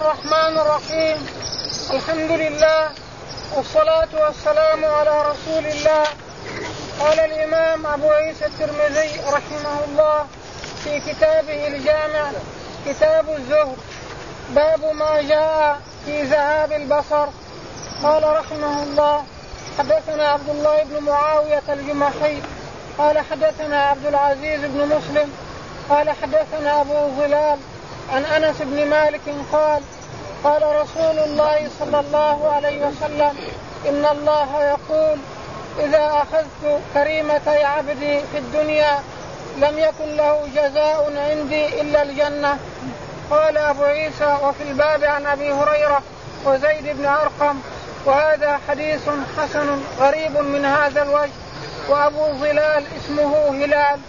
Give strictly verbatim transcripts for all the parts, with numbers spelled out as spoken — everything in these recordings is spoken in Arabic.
الرحمن الرحيم. الحمد لله والصلاة والسلام على رسول الله. قال الإمام أبو عيسى الترمذي رحمه الله في كتابه الجامع كتاب الزهد باب ما جاء في ذهاب البصر. قال رحمه الله حدثنا عبد الله بن معاوية الجمحي قال حدثنا عبد العزيز بن مسلم قال حدثنا أبو ظلال عن أنس بن مالك قال قال رسول الله صلى الله عليه وسلم إن الله يقول إذا أخذت كريمتي عبدي في الدنيا لم يكن له جزاء عندي إلا الجنة. قال أبو عيسى وفي الباب عن أبي هريرة وزيد بن أرقم وهذا حديث حسن غريب من هذا الوجه وأبو ظلال اسمه هلال.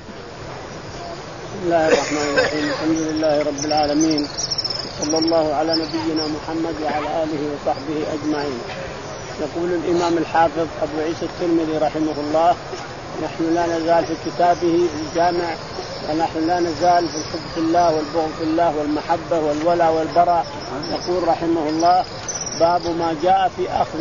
بسم الله الرحمن الرحيم. الحمد لله رب العالمين صلى الله على نبينا محمد وعلى آله وصحبه أجمعين. يقول الإمام الحافظ أبو عيسى الترمذي رحمه الله نحن لا نزال في كتابه الجامع ونحن لا نزال في الحب في الله والبغض في الله والمحبة والولاء والبراء. يقول رحمه الله باب ما جاء في أخذ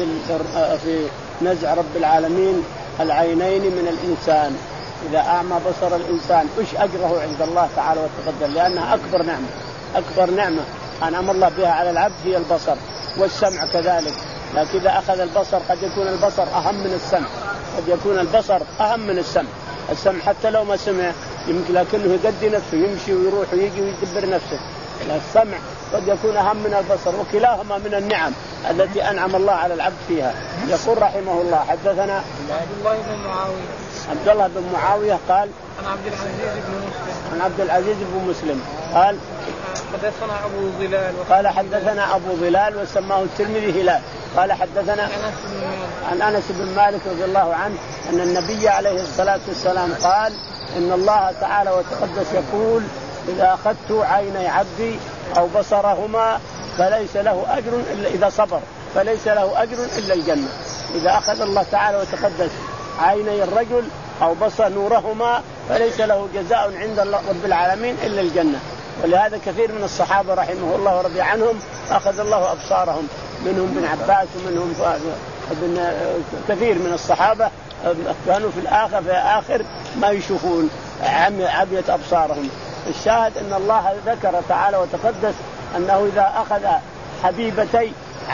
في نزع رب العالمين العينين من الإنسان إذا أعمى بصر الإنسان إيش أجره عند الله تعالى وتقدم لأنها أكبر نعمة أكبر نعمة أنعم الله بها على العبد هي البصر والسمع كذلك. لكن إذا أخذ البصر قد يكون البصر أهم من السمع قد يكون البصر أهم من السمع. السمع حتى لو ما سمع يمكن لكنه يقضي نفسه يمشي ويروح ويجي ويدبر نفسه. السمع قد يكون أهم من البصر وكلاهما من النعم التي أنعم الله على العبد فيها. يقول رحمه الله حدثنا عبد الله بن معاوية عبد الله بن معاوية قال عن عبد العزيز بن مسلم عن عبد العزيز بن مسلم قال حدثنا أبو ظلال قال حدثنا أبو ظلال وسماه الترمذي هلال قال حدثنا عن أنس بن مالك رضي الله عنه أن النبي عليه الصلاة والسلام قال إن الله تعالى وتقدس يقول إذا أخذت عيني عبدي أو بصرهما فليس له أجر إلا إذا صبر فليس له أجر إلا الجنة. إذا أخذ الله تعالى وتقدس عيني الرجل أو بصر نورهما فليس له جزاء عند الله رب العالمين إلا الجنة. ولهذا كثير من الصحابة رحمه الله ورضي عنهم أخذ الله أبصارهم منهم بن عباس ومنهم ابن كثير من الصحابة كانوا في الآخر في آخر ما يشوفون عمية أبصارهم. الشاهد أن الله ذكر تعالى وتقدس أنه إذا أخذ حبيبتي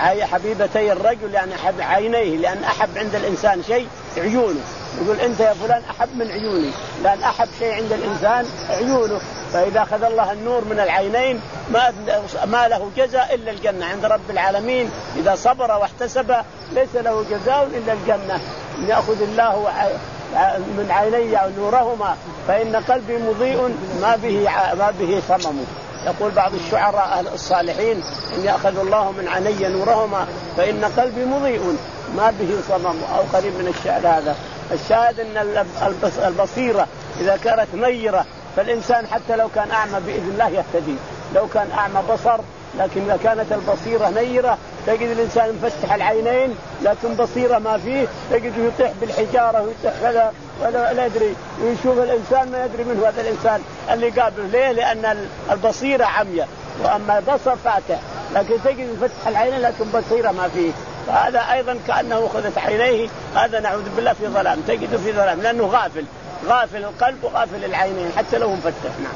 حبيبتي الرجل يعني أحب عينيه لأن أحب عند الإنسان شيء عيونه يقول أنت يا فلان أحب من عيوني لأن أحب شيء عند الإنسان عيونه. فإذا أخذ الله النور من العينين ما ما له جزاء إلا الجنة عند رب العالمين. إذا صبر واحتسب ليس له جزاء إلا الجنة. يأخذ الله من عيني نورهما فإن قلبي مضيء ما به ما به صمم. يقول بعض الشعراء الصالحين إن يأخذ الله من عيني نورهما فإن قلبي مضيء ما به صمم أو قريب من الشعر هذا. الشاهد أن البصيرة إذا كانت نيرة فالإنسان حتى لو كان أعمى بإذن الله يهتدي. لو كان أعمى بصر لكن إذا كانت البصيرة نيرة تجد الإنسان مفتح العينين لكن بصيرة ما فيه تجده يطيح بالحجارة ويطيح كذا ولا لا يدري ويشوف الإنسان ما يدري منه هذا الإنسان اللي قابله. ليه؟ لأن البصيرة عمية وأما البصر فاتح لكن تجد يفتح العينين لكن بصيرة ما فيه. فهذا أيضا كأنه أخذت عينيه هذا نعوذ بالله في ظلام تجده في ظلام لأنه غافل غافل القلب وغافل العينين حتى لو مفتح. نعم.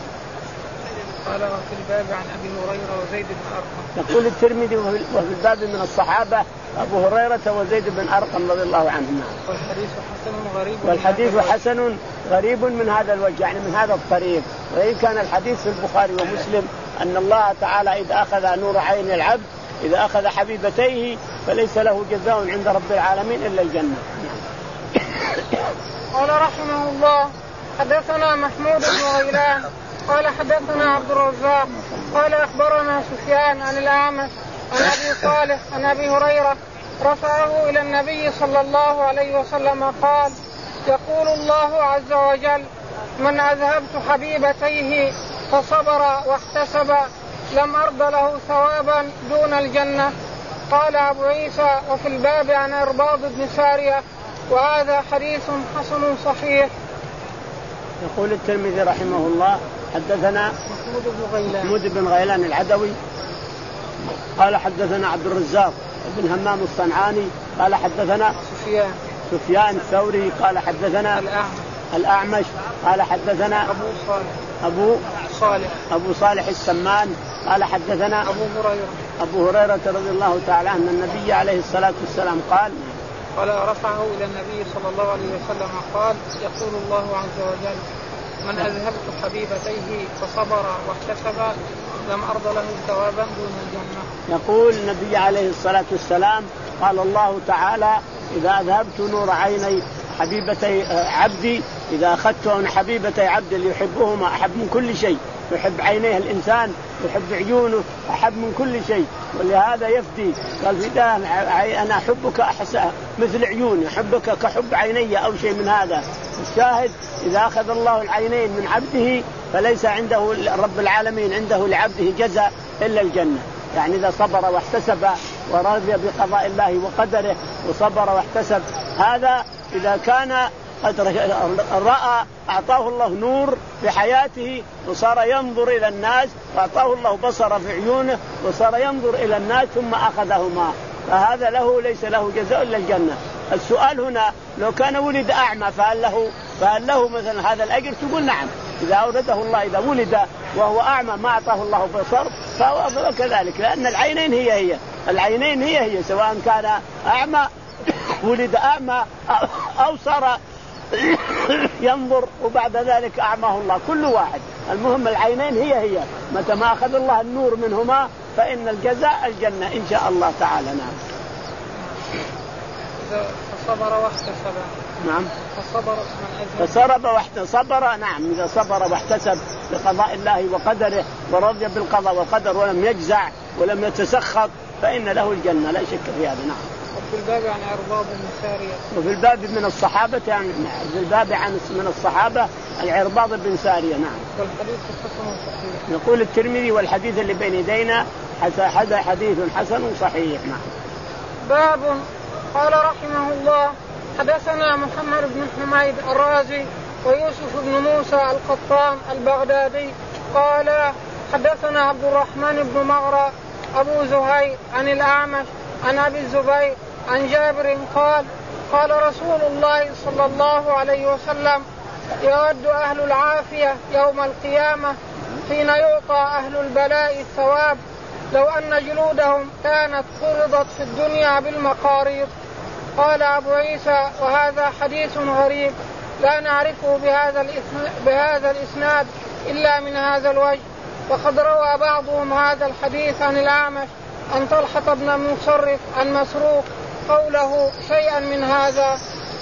قال وفي الباب عن أبي هريرة وزيد بن أرقم. يقول الترمذي وفي الباب من الصحابة أبو هريرة وزيد بن أرقم رضي الله عنهما. والحديث حسن غريب والحديث حسن غريب من هذا الوجه يعني من هذا الطريق. وإن كان الحديث في البخاري ومسلم أن الله تعالى إذا أخذ نور عين العبد إذا أخذ حبيبتيه فليس له جزاء عند رب العالمين إلا الجنة. قال رحمه الله حدثنا محمود بن غيلان قال حدثنا عبد الرزاق قال أخبرنا سفيان عن الأعمش عن أبي صالح عن أبي هريرة رفعه إلى النبي صلى الله عليه وسلم قال يقول الله عز وجل من أذهبت حبيبتيه فصبر واحتسب لم أرض له ثوابا دون الجنة. قال أبو عيسى وفي الباب عن إرباض بن سارية وهذا حديث حسن صحيح. يقول الترمذي رحمه الله حدثنا محمود بن غيلان محمود بن غيلان العدوي قال حدثنا عبد الرزاق بن همام الصنعاني قال حدثنا سفيان سفيان الثوري قال حدثنا الأعمش الأعمش قال حدثنا أبو صالح أبو صالح أبو صالح السمان قال حدثنا أبو هريرة أبو هريرة رضي الله تعالى عنه أن النبي عليه الصلاة والسلام قال قال رفعه إلى النبي صلى الله عليه وسلم قال يقول الله عز وجل من أذهبت حبيبتيه فصبر واحتسب لم أرض له ثوابا دون الجنة. يقول النبي عليه الصلاة والسلام قال الله تعالى إذا أذهبت نور عيني حبيبتي عبدي إذا أخذت عن حبيبتي عبدي اللي يحبهما أحب من كل شيء يحب عينيه الإنسان يحب عيونه أحب من كل شيء ولهذا يفدي قال فداه أنا أحبك أحسن مثل عيوني أحبك كحب عيني أو شيء من هذا. الشاهد إذا أخذ الله العينين من عبده فليس عنده رب العالمين عنده لعبده جزاء إلا الجنة. يعني إذا صبر واحتسب ورضي بقضاء الله وقدره وصبر واحتسب هذا إذا كان قد رأى أعطاه الله نور في حياته وصار ينظر إلى الناس وأعطاه الله بصر في عيونه وصار ينظر إلى الناس ثم أخذهما فهذا له ليس له جزاء إلا الجنة. السؤال هنا لو كان ولد أعمى فهل له, فهل له مثلا هذا الأجر؟ تقول نعم إذا أورده الله إذا ولد وهو أعمى ما أعطاه الله بصر فهو كذلك لأن العينين هي هي العينين هي هي سواء كان أعمى ولد أعمى أو صار ينظر وبعد ذلك أعماه الله كل واحد المهم العينين هي هي متى ما أخذ الله النور منهما فإن الجزاء الجنة إن شاء الله تعالى. نعم. فصبر واحتسب. نعم. فصبر فصبر واحتسب. نعم إذا صبر واحتسب بقضاء الله وقدره ورضي بالقضاء والقدر ولم يجزع ولم يتسخط فإن له الجنة لا شك في هذا. نعم. وفي الباب عن عرباض بن سارية. وفي الباب من الصحابة يعني في الباب عن من الصحابة العرباض بن سارية. نعم. والحديث حسن صحيح. يقول الترمذي والحديث اللي بين يدينا هذا حديث حسن صحيح. نعم. باب قال رحمه الله حدثنا محمد بن حميد الرازي ويوسف بن موسى القطان البغدادي قال حدثنا عبد الرحمن بن مغرى أبو زهير عن الأعمش عن أبي الزبير عن جابر قال قال رسول الله صلى الله عليه وسلم يود أهل العافية يوم القيامة حين يعطى أهل البلاء الثواب لو أن جلودهم كانت قرضت في الدنيا بالمقاريض. قال أبو عيسى وهذا حديث غريب لا نعرفه بهذا, بهذا الإسناد إلا من هذا الوجه وقد روى بعضهم هذا الحديث عن الأعمش عن طلحة بن مصرف عن مسروق قوله شيئا من هذا.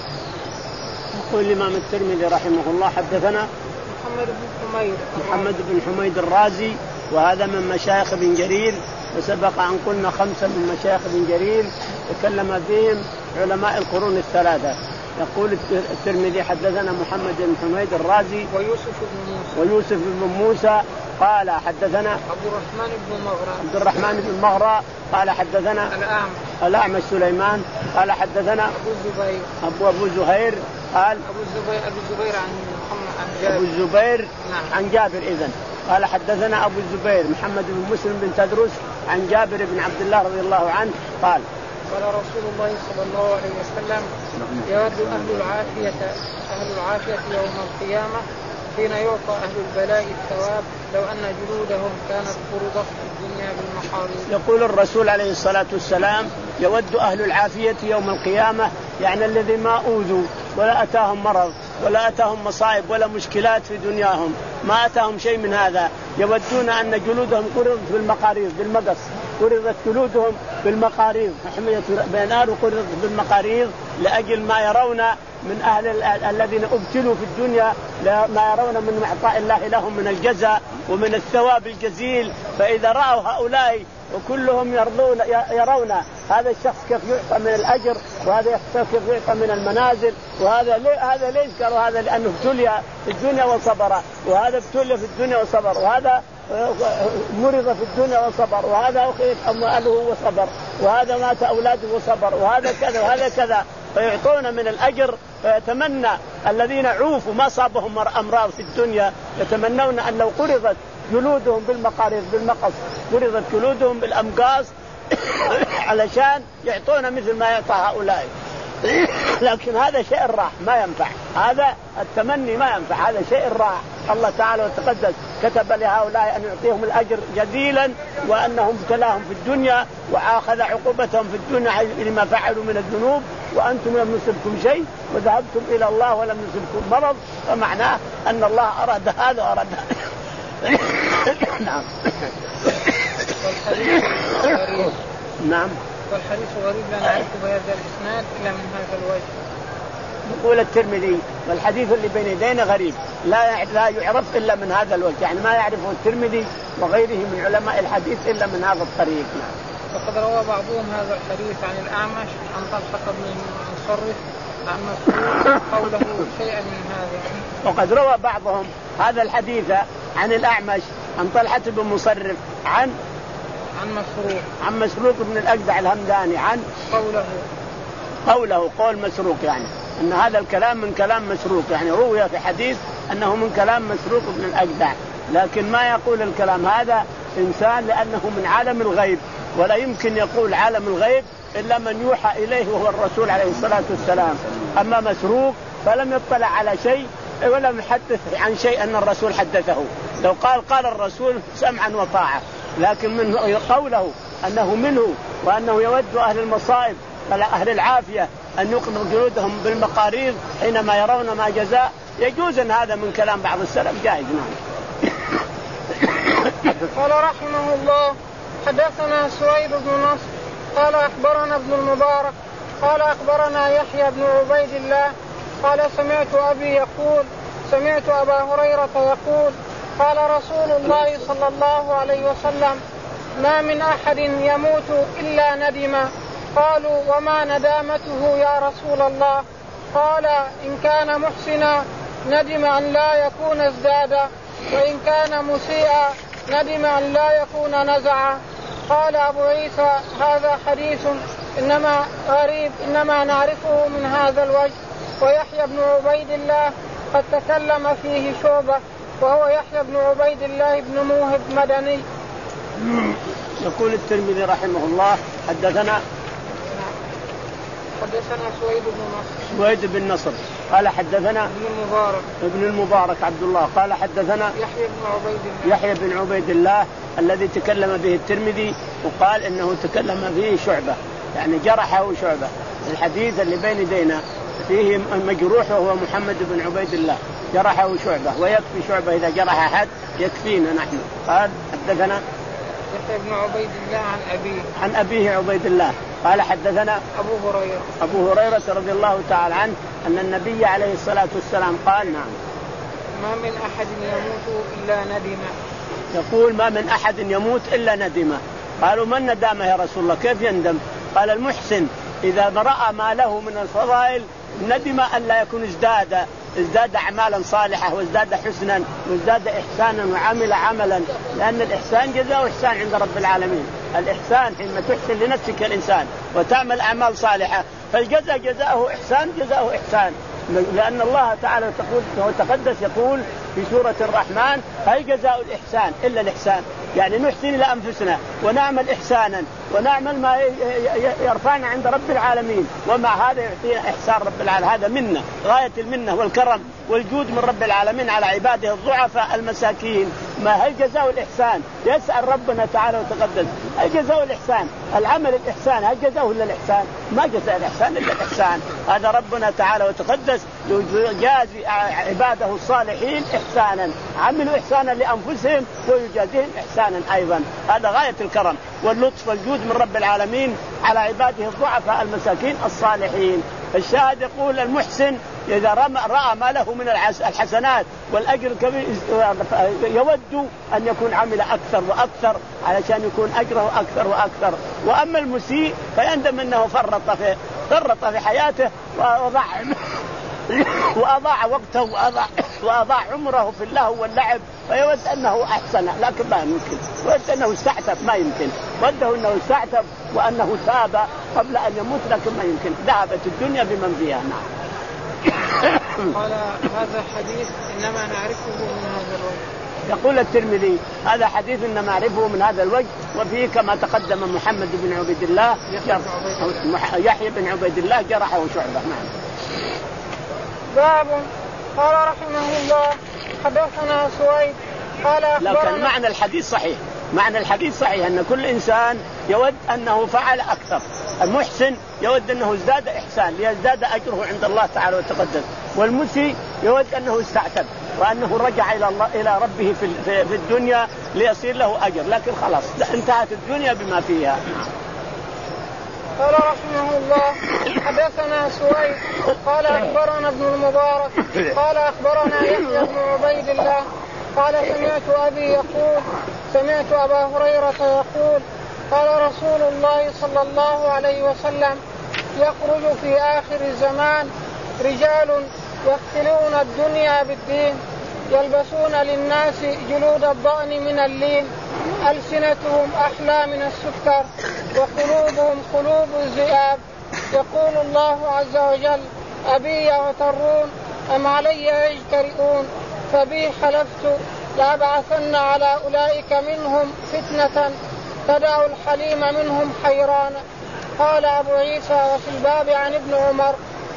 يقول الإمام الترمذي رحمه الله حدثنا محمد بن حميد محمد بن حميد الرازي وهذا من مشايخ بن جرير وسبق أن قلنا خمسة من مشايخ بن جرير تكلم فيهم علماء القرون الثلاثة. يقول الترمذي حدثنا محمد بن حميد الرازي ويوسف بن موسى ويوسف بن موسى قال حدثنا عبد الرحمن بن مغرى عبد الرحمن بن مغرى قال حدثنا الأعمش الأعمش سليمان قال حدثنا أبو الزبير أبو أبو زهير قال أبو الزبير أبو الزبير عن محمد عن جابر أبو الزبير نعم. عن جابر إذن قال حدثنا أبو الزبير محمد بن مسلم بن تدرس عن جابر بن عبد الله رضي الله عنه قال قال رسول الله صلى الله عليه وسلم يود أهل العافية أهل العافية يوم القيامة حين يعطى أهل البلاء الثواب لو أن جلودهم كانت فرضت في الدنيا بالمحاريض. يقول الرسول عليه الصلاة والسلام يود أهل العافية يوم القيامة يعني الذي ما أوذوا ولا أتاهم مرض ولا أتاهم مصائب ولا مشكلات في دنياهم ما أتاهم شيء من هذا يودون أن جلودهم قرضت بالمقاريض بالمقص قرضت جلودهم بالمقاريض حمية بينار قرضت بالمقاريض لأجل ما يرون من أهل الذين أبتلوا في الدنيا ما يرون من إعطاء الله لهم من الجزاء ومن الثواب الجزيل. فإذا رأوا هؤلاء وكلهم يرضون يرون هذا الشخص كيف يعطى من الأجر وهذا الشخص كيف يعطى من المنازل وهذا ليه هذا ليش قالوا هذا لأنه ابتلي في الدنيا وصبر وهذا ابتلي في الدنيا وصبر وهذا مرض في الدنيا وصبر وهذا أخذ أمواله وصبر وهذا مات أولاده وصبر وهذا كذا وهذا كذا فيعطون من الأجر. فيتمنى الذين عوفوا ما صابهم أمراض في الدنيا يتمنون أن لو قرضت جلودهم بالمقاريض بالمقص قرضت جلودهم بالأمقاص علشان يعطونا مثل ما يعطى هؤلاء. لكن هذا شيء راح ما ينفع، هذا التمني ما ينفع، هذا شيء راح. الله تعالى وتقدس كتب لهؤلاء أن يعطيهم الأجر جزيلا، وأنهم ابتلاهم في الدنيا وأخذ عقوبتهم في الدنيا لما فعلوا من الذنوب، وأنتم لم يصبكم شيء وذهبتم إلى الله ولم يصبكم مرض، فمعناه أن الله أراد هذا وأراد هذا. نعم. نعم. والحديث غريب لا نعرفه بهذا الإسناد إلا من هذا الوجه. يقول الترمذي والحديث اللي بين يدينا غريب لا لا يعرف إلا من هذا الوجه، يعني ما يعرفه الترمذي وغيره من علماء الحديث إلا من هذا الطريق. وقد روى بعضهم هذا الحديث عن الأعمش عن طلحة بن مصرف عن مسعود قوله شيئا من هذا. وقد روى بعضهم هذا الحديث عن الأعمش عن طلحة بن مصرف عن عن مسروق عن مسروق بن الأجدع الهمداني عن قوله قوله قول مسروق، يعني أن هذا الكلام من كلام مسروق، يعني روي في حديث أنه من كلام مسروق بن الأجدع، لكن ما يقول الكلام هذا إنسان لأنه من عالم الغيب، ولا يمكن يقول عالم الغيب إلا من يوحى إليه وهو الرسول عليه الصلاة والسلام. أما مسروق فلم يطلع على شيء ولم يحدث عن شيء أن الرسول حدثه، لو قال قال الرسول سمعا وطاعة، لكن من قوله أنه منه وأنه يود أهل المصائب أهل العافية أن يقنوا جلودهم بالمقاريض حينما يرون ما جزاء، يجوز أن هذا من كلام بعض السلف جائز. نعم. قال رحمه الله حدثنا سويد بن نصر قال أخبرنا ابن المبارك قال أخبرنا يحيى بن عبيد الله قال سمعت أبي يقول سمعت أبا هريرة يقول قال رسول الله صلى الله عليه وسلم ما من أحد يموت إلا ندم. قالوا وما ندامته يا رسول الله؟ قال إن كان محسنا ندم أن لا يكون ازدادا، وإن كان مسيئا ندم أن لا يكون نزعا. قال أبو عيسى هذا حديث إنما غريب إنما نعرفه من هذا الوجه. ويحيى بن عبيد الله قد تكلم فيه شعبة وهو يحيى بن عبيد الله بن موهب مدني. يقول الترمذي رحمه الله حدثنا حدثنا سويد بن نصر سويد بن نصر قال حدثنا ابن المبارك ابن المبارك عبد الله قال حدثنا يحيى بن عبيد الله يحيى بن عبيد الله الذي تكلم به الترمذي وقال إنه تكلم به شعبة، يعني جرحه شعبة. الحديث اللي بين يدينا فيه مجروح وهو محمد بن عبيد الله، جرحه شعبة، ويكفي شعبة إذا جرح أحد يكفينا نحن. قال حدثنا يحيى بن عبيد الله عن أبيه عن أبيه عبيد الله قال حدثنا أبو هريرة أبو هريرة رضي الله تعالى عنه أن النبي عليه الصلاة والسلام قال نعم ما من أحد يموت إلا ندم. يقول ما من أحد يموت إلا ندم. قالوا من ندامه يا رسول الله كيف يندم؟ قال المحسن إذا رأى ما له من الفضائل ندم أن لا يكون ازداد ازداد أعمالا صالحة وازداد حسنا وازداد إحسانا وعمل عملا، لأن الإحسان جزاء إحسان عند رب العالمين. الإحسان حينما تحسن لنفسك الإنسان وتعمل أعمال صالحة فالجزاء جزاءه إحسان جزاءه إحسان، لأن الله تعالى وتقدس يقول في سورة الرحمن هل جزاء الإحسان إلا الإحسان، يعني نحسن إلى أنفسنا ونعمل إحسانا ونعمل ما يرفعنا عند رب العالمين، ومع هذا يعطينا إحسان رب العالمين. هذا منا غاية المنة والكرم والجود من رب العالمين على عباده الضعفاء المساكين. ما هل جزاء الإحسان؟ يسأل ربنا تعالى وتقدس هل جزاء الإحسان؟ العمل الإحسان هل جزاءه إلا الإحسان؟ ما جزاء الإحسان إلا الإحسان. هذا ربنا تعالى وتقدس يجازي عباده الصالحين إحسانا، عملوا إحسانا لأنفسهم ويجازيهم إحسانا أيضا. هذا غاية الكرم واللطف والجود من رب العالمين على عباده الضعفاء المساكين الصالحين. الشاهد يقول المحسن إذا رأى ما له من الحسنات والأجر الكبير يود أن يكون عمل أكثر وأكثر علشان يكون أجره أكثر وأكثر. وأما المسيء فيندم أنه فرط في فرط في حياته وأضاع وأضاع وقته وأضاع, وأضاع عمره في اللهو واللعب، فيود أنه أحسن لكن ما يمكن، ود أنه استعتب ما يمكن، وده أنه استعتب وأنه تاب قبل أن يموت لكن ما يمكن، ذهبت الدنيا بمن فيها. نعم. قال هذا حديث إنما نعرفه من هذا الوجه. يقول الترمذي هذا حديث إنما نعرفه من هذا الوجه، وفيه كما تقدم محمد بن عبيد الله يحيى بن عبيد الله جرحه شعبة. نعم. باب قال رحمه الله حدثنا سويد قال أخبرنا. لكن معنى الحديث صحيح، معنى الحديث صحيح أن كل إنسان يود أنه فعل أكثر. المحسن يود أنه ازداد إحسان ليزداد أجره عند الله تعالى وتقدم، والمسيء يود أنه استعتب وأنه رجع إلى الله إلى ربه في في الدنيا ليصير له أجر، لكن خلاص انتهت الدنيا بما فيها. قال رحمه الله حدثنا سويد قال أخبرنا ابن المبارك قال أخبرنا يحيى بن عبيد الله قال سمعت أبي يقول سمعت أبا هريرة يقول قال رسول الله صلى الله عليه وسلم يخرج في آخر الزمان رجال يختلون الدنيا بالدين يلبسون للناس جلود الضأن من اللين ألسنتهم أحلى من السكر وقلوبهم قلوب الذئاب يقول الله عز وجل أبي يغترون أم علي يجترئون فبي حلفت لأبعثن على أولئك منهم فتنة تدع الحليم منهم حيران. قال أبو عيسى وفي الباب عن ابن عمر.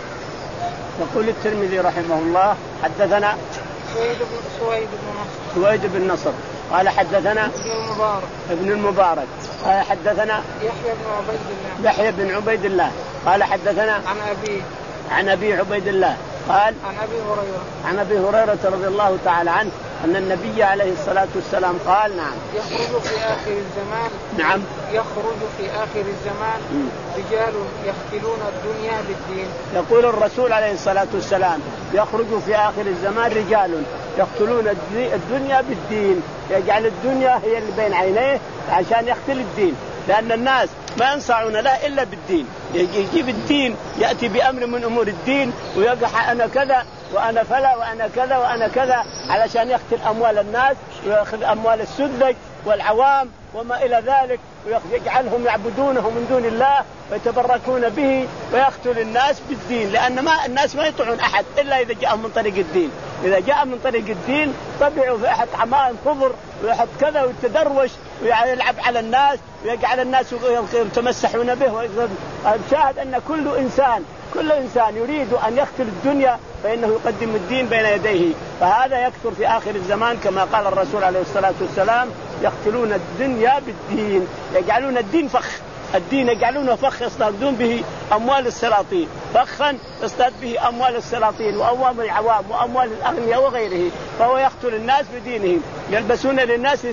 يقول الترمذي رحمه الله حدثنا سويد بن سويد بن نصر سويد بن نصر قال حدثنا ابن المبارك ابن المبارك قال حدثنا يحيى بن عبيد الله يحيى بن عبيد الله قال حدثنا عن أبي عن أبي عبيد الله قال عن أبي هريرة عن أبي هريرة رضي الله تعالى عنه أن النبي عليه الصلاة والسلام قال نعم يخرج في آخر الزمان نعم يخرج في آخر الزمان م. رجال يختلون الدنيا بالدين. يقول الرسول عليه الصلاة والسلام يخرج في آخر الزمان رجال يختلون الدنيا بالدين، يجعل الدنيا هي اللي بين عينيه عشان يختل الدين، لأن الناس ما ينصعون لا إلا بالدين، يجيب الدين يأتي بأمر من أمور الدين ويقع أنا كذا وأنا فلا وأنا كذا وأنا كذا علشان يقتل أموال الناس ويأخذ أموال السذج والعوام وما إلى ذلك ويجعلهم يعبدونه من دون الله ويتبركون به ويقتل الناس بالدين، لأن ما الناس ما يطيعون أحد إلا إذا جاء من طريق الدين. إذا جاء من طريق الدين طبعوا في أحد عمائم خضر ويحط كذا ويتدروش ويلعب على الناس ويجعل الناس يتمسحون به. شاهد أن كل إنسان كل إنسان يريد أن يقتل الدنيا فإنه يقدم الدين بين يديه، فهذا يكثر في آخر الزمان كما قال الرسول عليه الصلاة والسلام يقتلون الدنيا بالدين، يجعلون الدين فخ، الدين يجعلونه فخ يصطادون به أموال السلاطين، فخا يصطاد به أموال السلاطين وأموال العوام وأموال الأغنياء وغيره، فهو يقتل الناس بدينهم. يلبسون للناس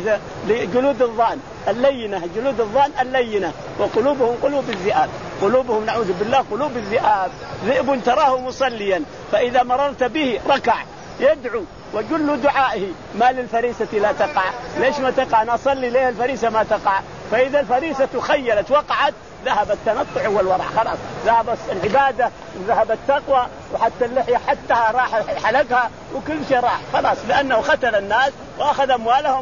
جلود الضأن اللينة جلود الضأن اللينة وقلوبهم قلوب الذئاب، قلوبهم نعوذ بالله قلوب الذئاب. ذئب تراه مصليا فإذا مررت به ركع يدعو وجل دعائه ما للفريسة لا تقع. ليش ما تقع؟ نصلي ليه الفريسة ما تقع؟ فإذا الفريسة خيلت وقعت ذهب التنطع والورع، خلاص ذهب العبادة وذهب التقوى وحتى اللحية حتى راح حلقها وكل شيء راح خلاص، لأنه ختل الناس وأخذ أموالهم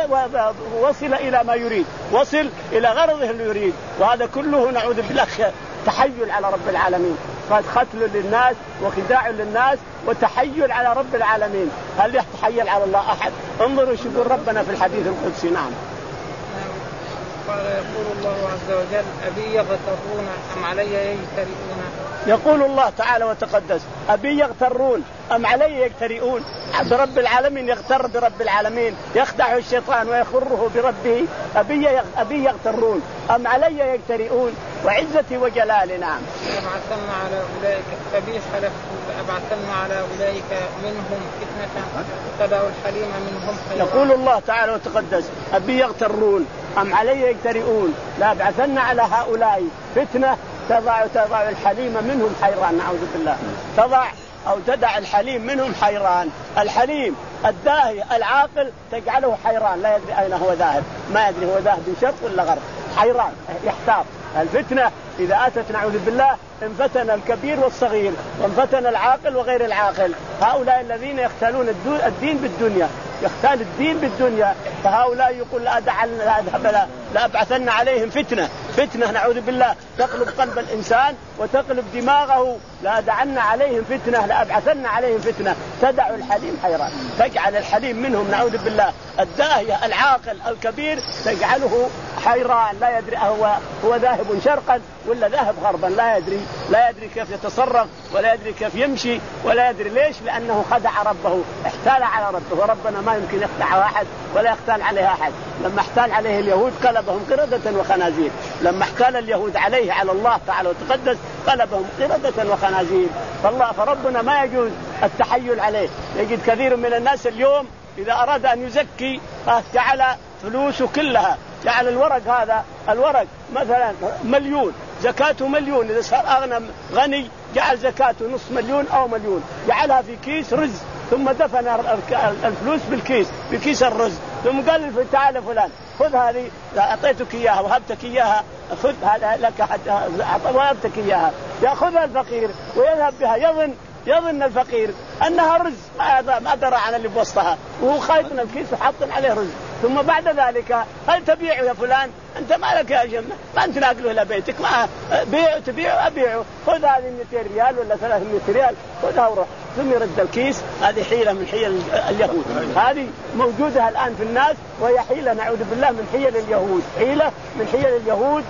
ووصل إلى ما يريد، وصل إلى غرضه اللي يريد. وهذا كله نعوذ بالله تحيل على رب العالمين، قتل للناس وخداع للناس وتحيل على رب العالمين. هل يتحيل على الله أحد؟ انظروا شو يقول ربنا في الحديث القدسي. نعم. قال يقول الله عز وجل أبي يغترون أم علي يجترئون. يقول الله تعالى وتقدس أبي يغترون أم علي يجترئون. برب العالمين يغتر برب العالمين، يخدع الشيطان ويخره بربه. أبي أبي يغترون أم علي يجترئون وعزتي وجلالي. نعم. أبعثنا على أولئك فبي حلفت أبعثنا على أولئك منهم فتنة تدع الحليم منهم حيران. يقول الله تعالى وتقدس أبي يغترون أم علي يجترئون لا أبعثنا على هؤلاء فتنة تضع تضع الحليم منهم حيران. نعوذ بالله. تضع أو تدع الحليم منهم حيران. الحليم الداهي العاقل تجعله حيران لا يدري أين هو ذاهب، ما يدري هو ذاهب شرق ولا غرب، حيران يحتار. الفتنة إذا أتت نعوذ بالله انفتن الكبير والصغير وانفتن العاقل وغير العاقل. هؤلاء الذين يختلون الدين بالدنيا يختال الدين بالدنيا. فهؤلاء يقول لا أدعن لا أذهب لا, لا أبعثن عليهم فتنة فتنة نعوذ بالله تقلب قلب الإنسان وتقلب دماغه. لا أدعن عليهم فتنة لا أبعثن عليهم فتنة تدع الحليم حيران، تجعل الحليم منهم نعوذ بالله الداهية العاقل الكبير تجعله حيران لا يدري هو هو ذاهب شرقا ولا ذاهب غربا، لا يدري لا يدري كيف يتصرف ولا يدري كيف يمشي ولا يدري ليش، لأنه خدع ربه احتال على ربه. وربنا ما يمكن يخدع أحد ولا يختال عليه أحد. لما احتال عليه اليهود قلبهم قردة وخنازير، لما احتال اليهود عليه على الله تعالى وتقدس قلبهم قردة وخنازير. فالله فربنا ما يجوز التحيل عليه. يجد كثير من الناس اليوم إذا أراد أن يزكي جعل فلوسه كلها، جعل الورق هذا الورق مثلا مليون زكاته مليون، إذا صار أغنى غني جعل زكاته نصف مليون أو مليون، جعلها في كيس رز ثم دفن الفلوس بالكيس بكيس الرز، ثم قال تعال فلان خذ هذه أعطيتك إياها وهبتك إياها، خذ هذا لك وهبتك إياها. يأخذها الفقير ويذهب بها، يظن يظن الفقير أنها رز ما درى عن اللي بوسطها، وهو خايف من الكيس وحاط عليه رز. ثم بعد ذلك هل تبيعه يا فلان؟ أنت مالك يا جماعة، ما أنت ناقله إلى بيتك، ما بيع تبيعه أبيعه، خذ هذه مئتين ريال ولا ثلاثمائة ريال خذها وروح، ثم يرد الكيس. هذه حيلة من حيل اليهود، هذه موجودة الآن في الناس، وهي حيلة نعوذ بالله من حيل اليهود، حيلة من حيل اليهود.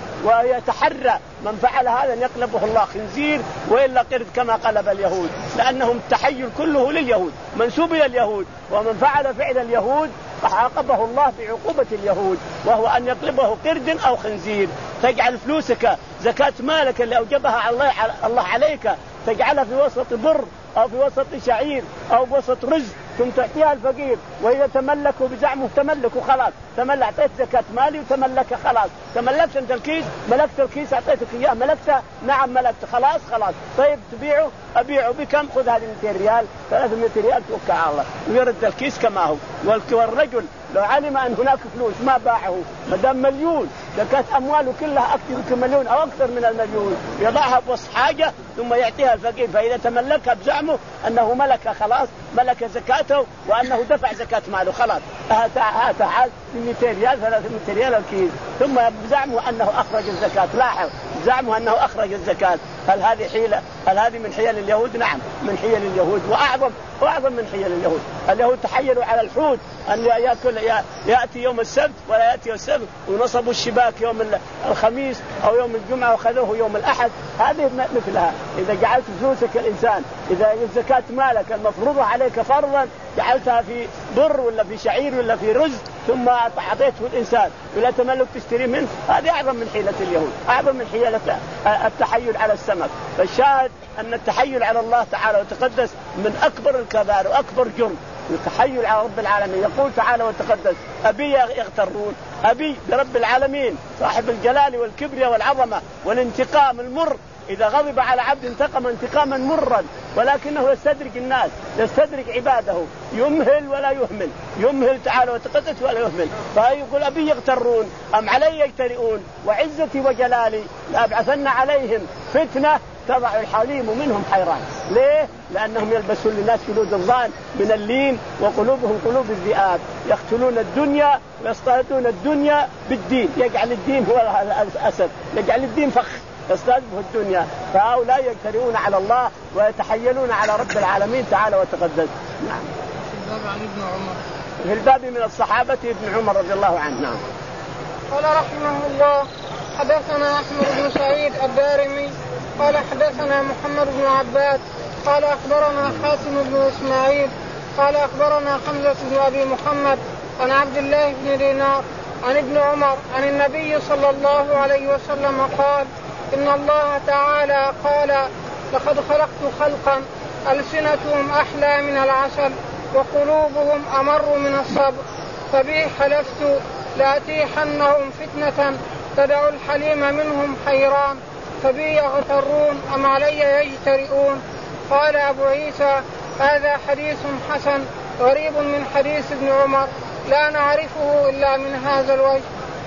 ويتحرى من فعل هذا أن يقلبه الله خنزير وإلا قرد كما قلب اليهود، لأنهم التحيل كله لليهود منسوب إلى اليهود. ومن فعل فعل اليهود فعاقبه الله بعقوبة اليهود، وهو أن يقلبه قرد أو خنزير. تجعل فلوسك زكاة مالك اللي أوجبها على الله عليك تجعلها في وسط بر أو في وسط شعير أو في وسط رز ثم تعطيها الفقير، وإذا تملكوا بزعمه تملكوا خلاص، تملك أعطيت زكاة مالي وتملك خلاص، تملكت أنت الكيس، ملكت الكيس أعطيتك إياه، ملكته نعم ملكت خلاص خلاص. طيب تبيعه أبيعه بكم؟ خذ هذه مئتين ريال ثلاثمائة ريال توكل على الله ويرد الكيس كما هو. والرجل لو علم أن هناك فلوس ما باعه ما دام مليون زكاة أمواله كلها أكثر من مليون أو أكثر من المليون يضعها بوسط حاجة ثم يعطيها الفقير، فإذا تملكها بزعمه أنه ملك خلاص ملك زكاته وأنه دفع زكاة ماله خلاص، هات عاد مئتين ريال ثلاثمائة ريال الكيس، ثم بزعمه أنه أخرج الزكاة. لاحظ زعمه أنه أخرج الزكاة. هل هذه حيلة؟ هل هذه من حيل اليهود؟ نعم من حيل اليهود، وأعظم وأعظم من حيل اليهود. اليهود تحيلوا على الحوت أن يأكل يأتي يوم السبت ولا يأتي السبت، ونصبوا الشباك يوم الخميس أو يوم الجمعة وخذوه يوم الأحد. هذه مثلها. إذا جعلت فلوسك الإنسان إذا زكاة مالك المفروضة عليك فرضا جعلتها في بر ولا في شعير ولا في رز ثم أعطيته الإنسان ولا تملك تشتري منه، هذه أعظم من حيلة اليهود، أعظم من حيلة التحيل على السمك. فالشاهد أن التحيل على الله تعالى وتقدس من أكبر الكبائر وأكبر جرم، التحيل على رب العالمين. يقول تعالى وتقدس أبي يغترون، أبي برب العالمين صاحب الجلال والكبرياء والعظمة والانتقام المر. إذا غضب على عبد انتقم انتقاما مرا، ولكنه يستدرك الناس يستدرك عباده، يمهل ولا يهمل، يمهل تعالى وتقدس ولا يهمل. فيقول أبي يغترون أم علي يجترئون وعزتي وجلالي لأبعثن عليهم فتنة تضع الحليم منهم حيران. ليه؟ لأنهم يلبسون للناس جلود الضان من اللين وقلوبهم قلوب الذئاب، يقتلون الدنيا ويصطادون الدنيا بالدين، يجعل الدين هو الأسد، يجعل الدين فخ يستهدف الدنيا. فهؤلاء يجترئون على الله ويتحيلون على رب العالمين تعالى وتقدس. نعم. الباب عن ابن عمر. في الباب من الصحابة ابن عمر رضي الله عنه. نعم. قال رحمه الله حدثنا أحمد بن سعيد الدارمي قال حدثنا محمد بن عباد قال أخبرنا حاتم بن إسماعيل قال أخبرنا حمزة بن أبي محمد عن عبد الله بن دينار عن ابن عمر عن النبي صلى الله عليه وسلم قال إن الله تعالى قال لقد خلقت خلقا ألسنتهم أحلى من العسل وقلوبهم أمر من الصبر، فبي حلفت لأتيحنهم فتنة تدع الحليم منهم حيران، فبي يغترون أم علي يجترئون. قال أبو عيسى هذا حديث حسن غريب من حديث ابن عمر لا نعرفه إلا من هذا الوجه.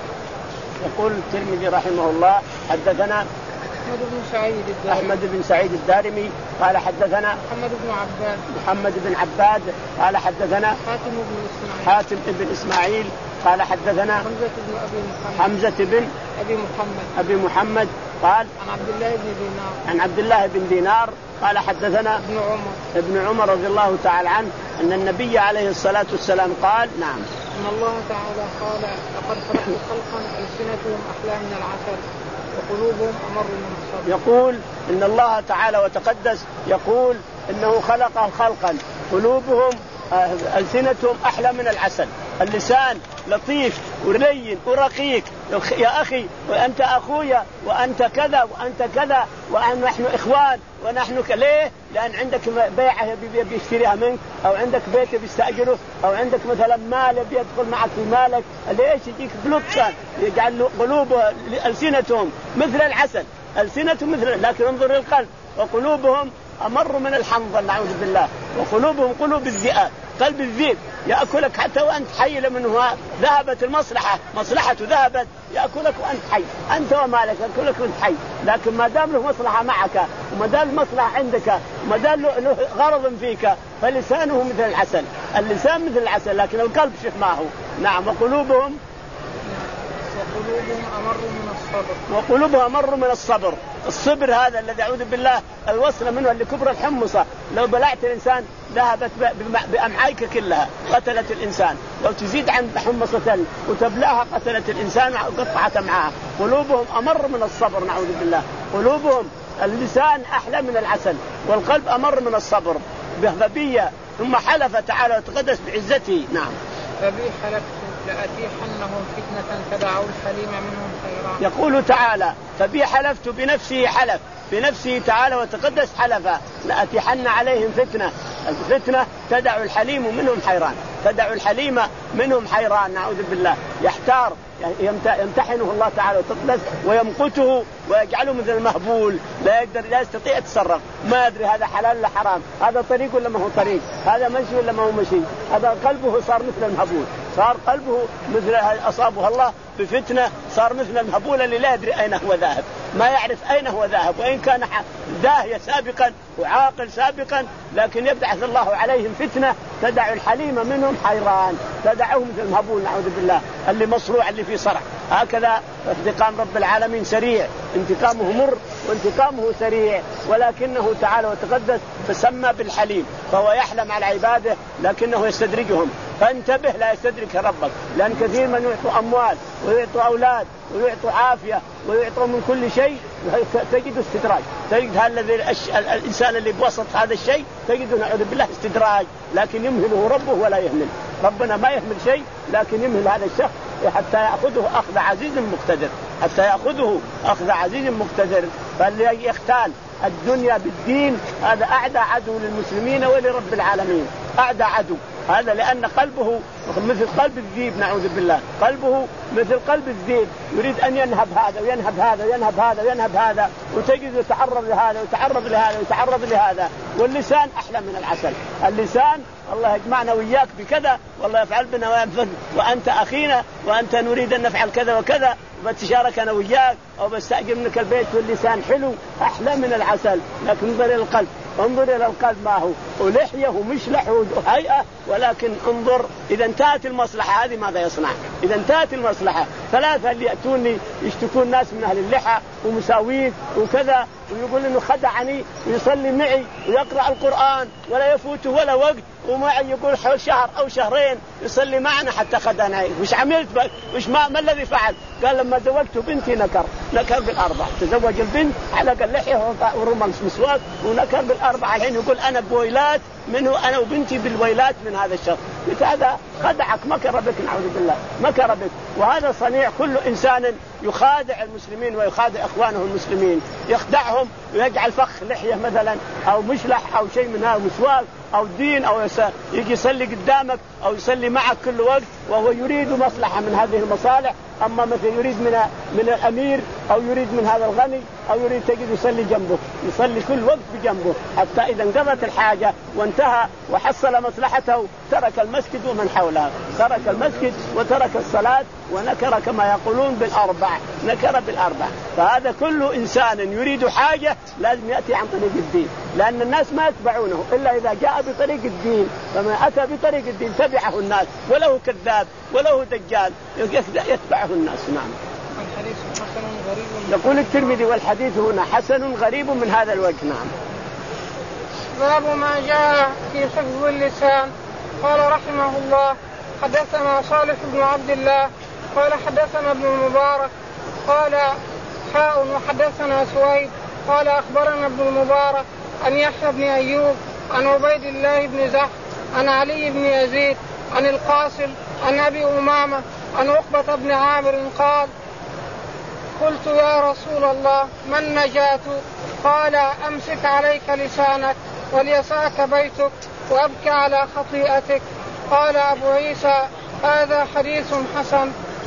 يقول الترمذي رحمه الله حدثنا أحمد بن سعيد الدارمي, أحمد بن سعيد الدارمي قال حدثنا محمد بن عباد محمد بن عباد قال حدثنا حاتم بن إسماعيل حاتم بن إسماعيل قال حدثنا حمزة بن أبي محمد حمزة بن أبي محمد أبي محمد قال عن عبد الله بن دينار عن عبد الله بن دينار قال حدثنا ابن عمر ابن عمر رضي الله تعالى عنه أن النبي عليه الصلاة والسلام قال نعم إن الله تعالى قال لقد خلقت خلقا ألسنتهم أحلى من العسل وقلوبهم أمر من الصبر. يقول إن الله تعالى وتقدس يقول إنه خلق خلقا قلوبهم ألسنتهم أحلى من العسل. اللسان لطيف ولين ورقيق يا أخي وأنت أخويا وأنت كذا وأنت كذا ونحن إخوان ونحن ليه؟ لأن عندك بيعة بيشتريها منك أو عندك بيت بيستأجره أو عندك مثلا مال بيدخل معك في مالك ليش يجيك بلطفا يجعل قلوب ألسنتهم مثل العسل ألسنتهم مثل لكن انظر للقلب وقلوبهم أمر من الحنظل نعوذ بالله وقلوبهم قلوب الذئاب قلب الذئب يأكلك حتى وأنت حي لمنه ذهبت المصلحة مصلحته ذهبت يأكلك وأنت حي أنت ومالك يأكلك وأنت حي لكن ما دام له مصلحة معك وما دام المصلحة عندك وما دام له غرض فيك فلسانه مثل العسل اللسان مثل العسل لكن القلب شف معه نعم وقلوبهم وقلوبهم أمر من الصبر وقلوبها أمر من الصبر الصبر هذا الذي أعوذ بالله الوصل منه اللي كبر الحمصة لو بلعت الإنسان ذهبت بأمعائك كلها قتلت الإنسان لو تزيد عن حمصة وتبلعها قتلت الإنسان وقطعت معها قلوبهم أمر من الصبر نعوذ بالله قلوبهم اللسان أحلى من العسل والقلب أمر من الصبر بهببية ثم حلف تعالى وتقدس بعزته نعم فبي حلفت لأتيحنهم فتنة تدعوا الحليم منهم خيرا. يقول تعالى فبي حلفت بنفسه حلف بنفسه تعالى وتقدس حلف لأتيحن عليهم فتنة الفتنة تدع الحليم منهم حيران تدع الحليم منهم حيران نعوذ بالله يحتار يمتحنه الله تعالى وتقدس ويمقته ويجعله مثل المهبول لا يقدر لا يستطيع يتصرف ما أدري هذا حلال ولا حرام هذا طريق ولا ما هو طريق هذا مشي ولا ما هو مشي هذا قلبه صار مثل المهبول صار قلبه مثل أصابه الله بفتنة صار مثل المهبول اللي لا يدري أين هو ذاهب ما يعرف أين هو ذاهب وإن كان داهية سابقا وعاقل سابقا لكن يبعث الله عليهم فتنة تدع الحليم منهم حيران تدعهم مثل المهبول نعوذ بالله اللي مصروع اللي في صرع هكذا انتقام رب العالمين سريع انتقامه مر وانتقامه سريع ولكنه تعالى وتقدس فسمى بالحليم فهو يحلم على عباده لكنه يستدرجهم فانتبه لا يستدرك ربك لأن كثير من يعطوا أموال ويعطوا أولاد ويعطوا عافية ويعطوا من كل شيء تجد استدراج تجد هذا الإنسان اللي بوسط هذا الشيء تجده نعوذ بالله استدراج لكن يمهله ربه ولا يهمل ربنا ما يهمل شيء لكن يمهل هذا الشخص حتى يأخذه أخذ عزيز مقتدر حتى يأخذه أخذ عزيز مقتدر فاللي يختال الدنيا بالدين هذا أعدى عدو للمسلمين ولرب العالمين أعدى عدو هذا لأن قلبه مثل قلب الذيب نعوذ بالله قلبه مثل قلب الذيب يريد أن ينهب هذا وينهب هذا وينهب هذا وينهب هذا وتجد يتعرض لهذا ويتعرض لهذا ويتعرض لهذا واللسان أحلى من العسل اللسان الله يجمعنا وإياك بكذا والله يفعل بنا وينفذ وأنت أخينا وأنت نريد أن نفعل كذا وكذا وبتشارك أنا وإياك أو بستأجر منك البيت واللسان حلو أحلى من العسل لكن انظر إلى القلب انظر إلى القلب ما هو ولحيه ومش لحيه هيئة ولكن انظر إذا انتهت المصلحة هذه ماذا يصنع إذا انتهت المصلحة ثلاثة اللي يأتوني يشتكون ناس من أهل اللحى ومساوين وكذا ويقول إنه خدعني ويصلي معي ويقرأ القرآن ولا يفوته ولا وقت ومعي يقول حول شهر أو شهرين يصلي معنا حتى خدعني وش عملت بك وش ما, ما الذي فعل قال لما زوجت بنتي نكر نكر بالأربع تزوج البنت علق اللحية ورمى مسواك ونكر بالأربع الحين يقول أنا بويلات منه أنا وبنتي بالويلات من هذا الشخص هذا خدعك مكر بك نعوذ بالله مكر بك وهذا صنيع كل إنسان يخادع المسلمين ويخادع إخوانه المسلمين يخدعهم ويجعل فخ لحية مثلا أو مشلح أو شيء من هذا مسواك أو دين أو يجي يصلي قدامك أو يصلي معك كل وقت وهو يريد مصلحة من هذه المصالح. أما مثل يريد من من الأمير أو يريد من هذا الغني أو يريد تجد يصلي جنبه، يصلي كل وقت بجنبه، حتى إذا انقضت الحاجة وانتهى وحصل مصلحته ترك المسجد ومن حوله، ترك المسجد وترك الصلاة ونكر كما يقولون بالأربع، نكر بالأربع. فهذا كل إنسان يريد حاجة لازم يأتي عن طريق الدين، لأن الناس ما يتبعونه إلا إذا جاء بطريق الدين. فمن أتى بطريق الدين تبعه الناس، وله كذاب وله دجال يتبعه الناس. نعم. الحديث حسن غريب. يقول الترمذي والحديث هنا حسن غريب من هذا الوجه. نعم. باب ما جاء في حفظ اللسان. قال رحمه الله حدثنا صالح بن عبد الله قال حدثنا ابن المبارك قال حاء وحدثنا سويد قال أخبرنا ابن المبارك عن يحيى بن أيوب عن عبيد الله بن زحف عن علي بن يزيد عن القاسم عن أبي أمامة عن عقبة بن عامر قال قلت يا رسول الله ما النجاة؟ قال أمسك عليك لسانك وليسعك بيتك وأبكى على خطيئتك. قال أبو عيسى هذا حديث حسن.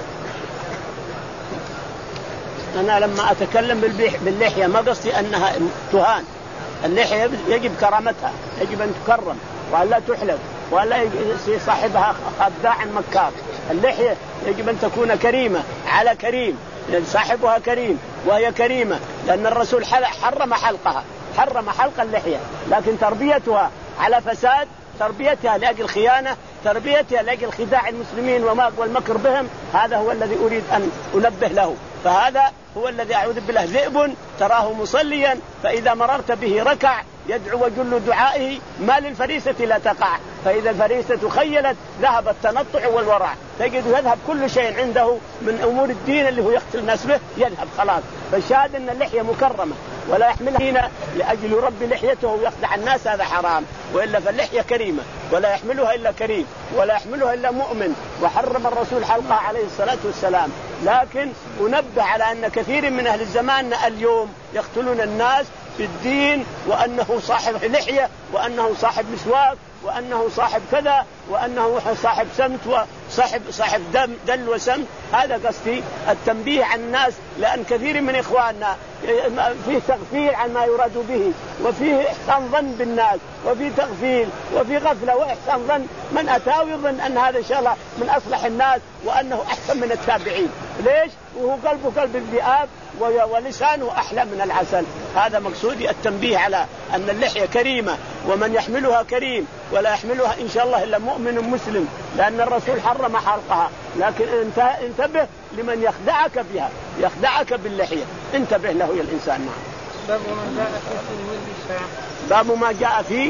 أنا لما أتكلم باللحية ما قصدي أنها تهان، اللحية يجب كرامتها، يجب أن تكرم وأن لا تحلب وأن لا يصير صاحبها خداع مكار. اللحية يجب أن تكون كريمة على كريم، لأن صاحبها كريم وهي كريمة، لأن الرسول حرم حلقها، حرم حلق اللحية، لكن تربيتها على فساد، تربيتها لأجل خيانة، تربيتها لأجل خداع المسلمين والمكر بهم، هذا هو الذي أريد أن أنبه له. فهذا هو الذي أعوذ بالله ذئب تراه مصليا فإذا مررت به ركع يدعو وجل دعائه ما للفريسة لا تقع، فإذا الفريسة خيلت ذهب التنطع والورع، تجد يذهب كل شيء عنده من أمور الدين اللي هو يقتل الناس به يذهب خلاص. فالشاهد أن اللحية مكرمة ولا يحملها لأجل يربي لحيته ويخدع الناس، هذا حرام. وإلا فاللحية كريمة ولا يحملها إلا كريم ولا يحملها إلا مؤمن، وحرم الرسول حلقها عليه الصلاة والسلام. لكن أنبه على أن كثير من أهل الزمان اليوم يقتلون الناس في الدين، وأنه صاحب لحية وأنه صاحب مسواك وأنه صاحب كذا وأنه صاحب سمت وصاحب صاحب دم دل وسمت. هذا قصدي التنبيه عن الناس، لأن كثير من إخواننا فيه تغفيل عن ما يراد به، وفيه إحسان ظن بالناس، وفيه تغفيل وفيه غفلة وإحسان ظن. من أتاه يظن أن هذا إن شاء الله من أصلح الناس وأنه أحسن من التابعين. ليش؟ وهو قلبه قلب الذئاب ولسانه أحلى من العسل. هذا مقصودي التنبيه على أن اللحية كريمة ومن يحملها كريم، ولا يحملها إن شاء الله إلا مؤمن مسلم، لأن الرسول حرم حلقها. لكن انتبه لمن يخدعك بها، يخدعك باللحية، انتبه له يا الإنسان. باب ما جاء في حفظ اللسان. باب ما جاء في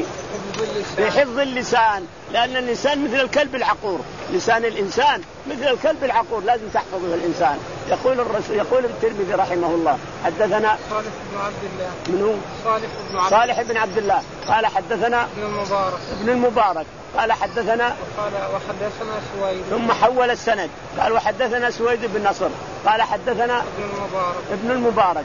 في حفظ اللسان، لأن اللسان مثل الكلب العقور، لسان الإنسان مثل الكلب العقور لازم تحفظه الإنسان. يقول الرسول، يقول الترمذي رحمه الله حدثنا صالح بن عبد الله. منو؟ صالح بن عبد صالح بن عبد الله قال حدثنا ابن المبارك ابن المبارك قال حدثنا قال وحدثنا سويد، ثم حول السند قال وحدثنا سويد بن نصر قال حدثنا ابن المبارك ابن المبارك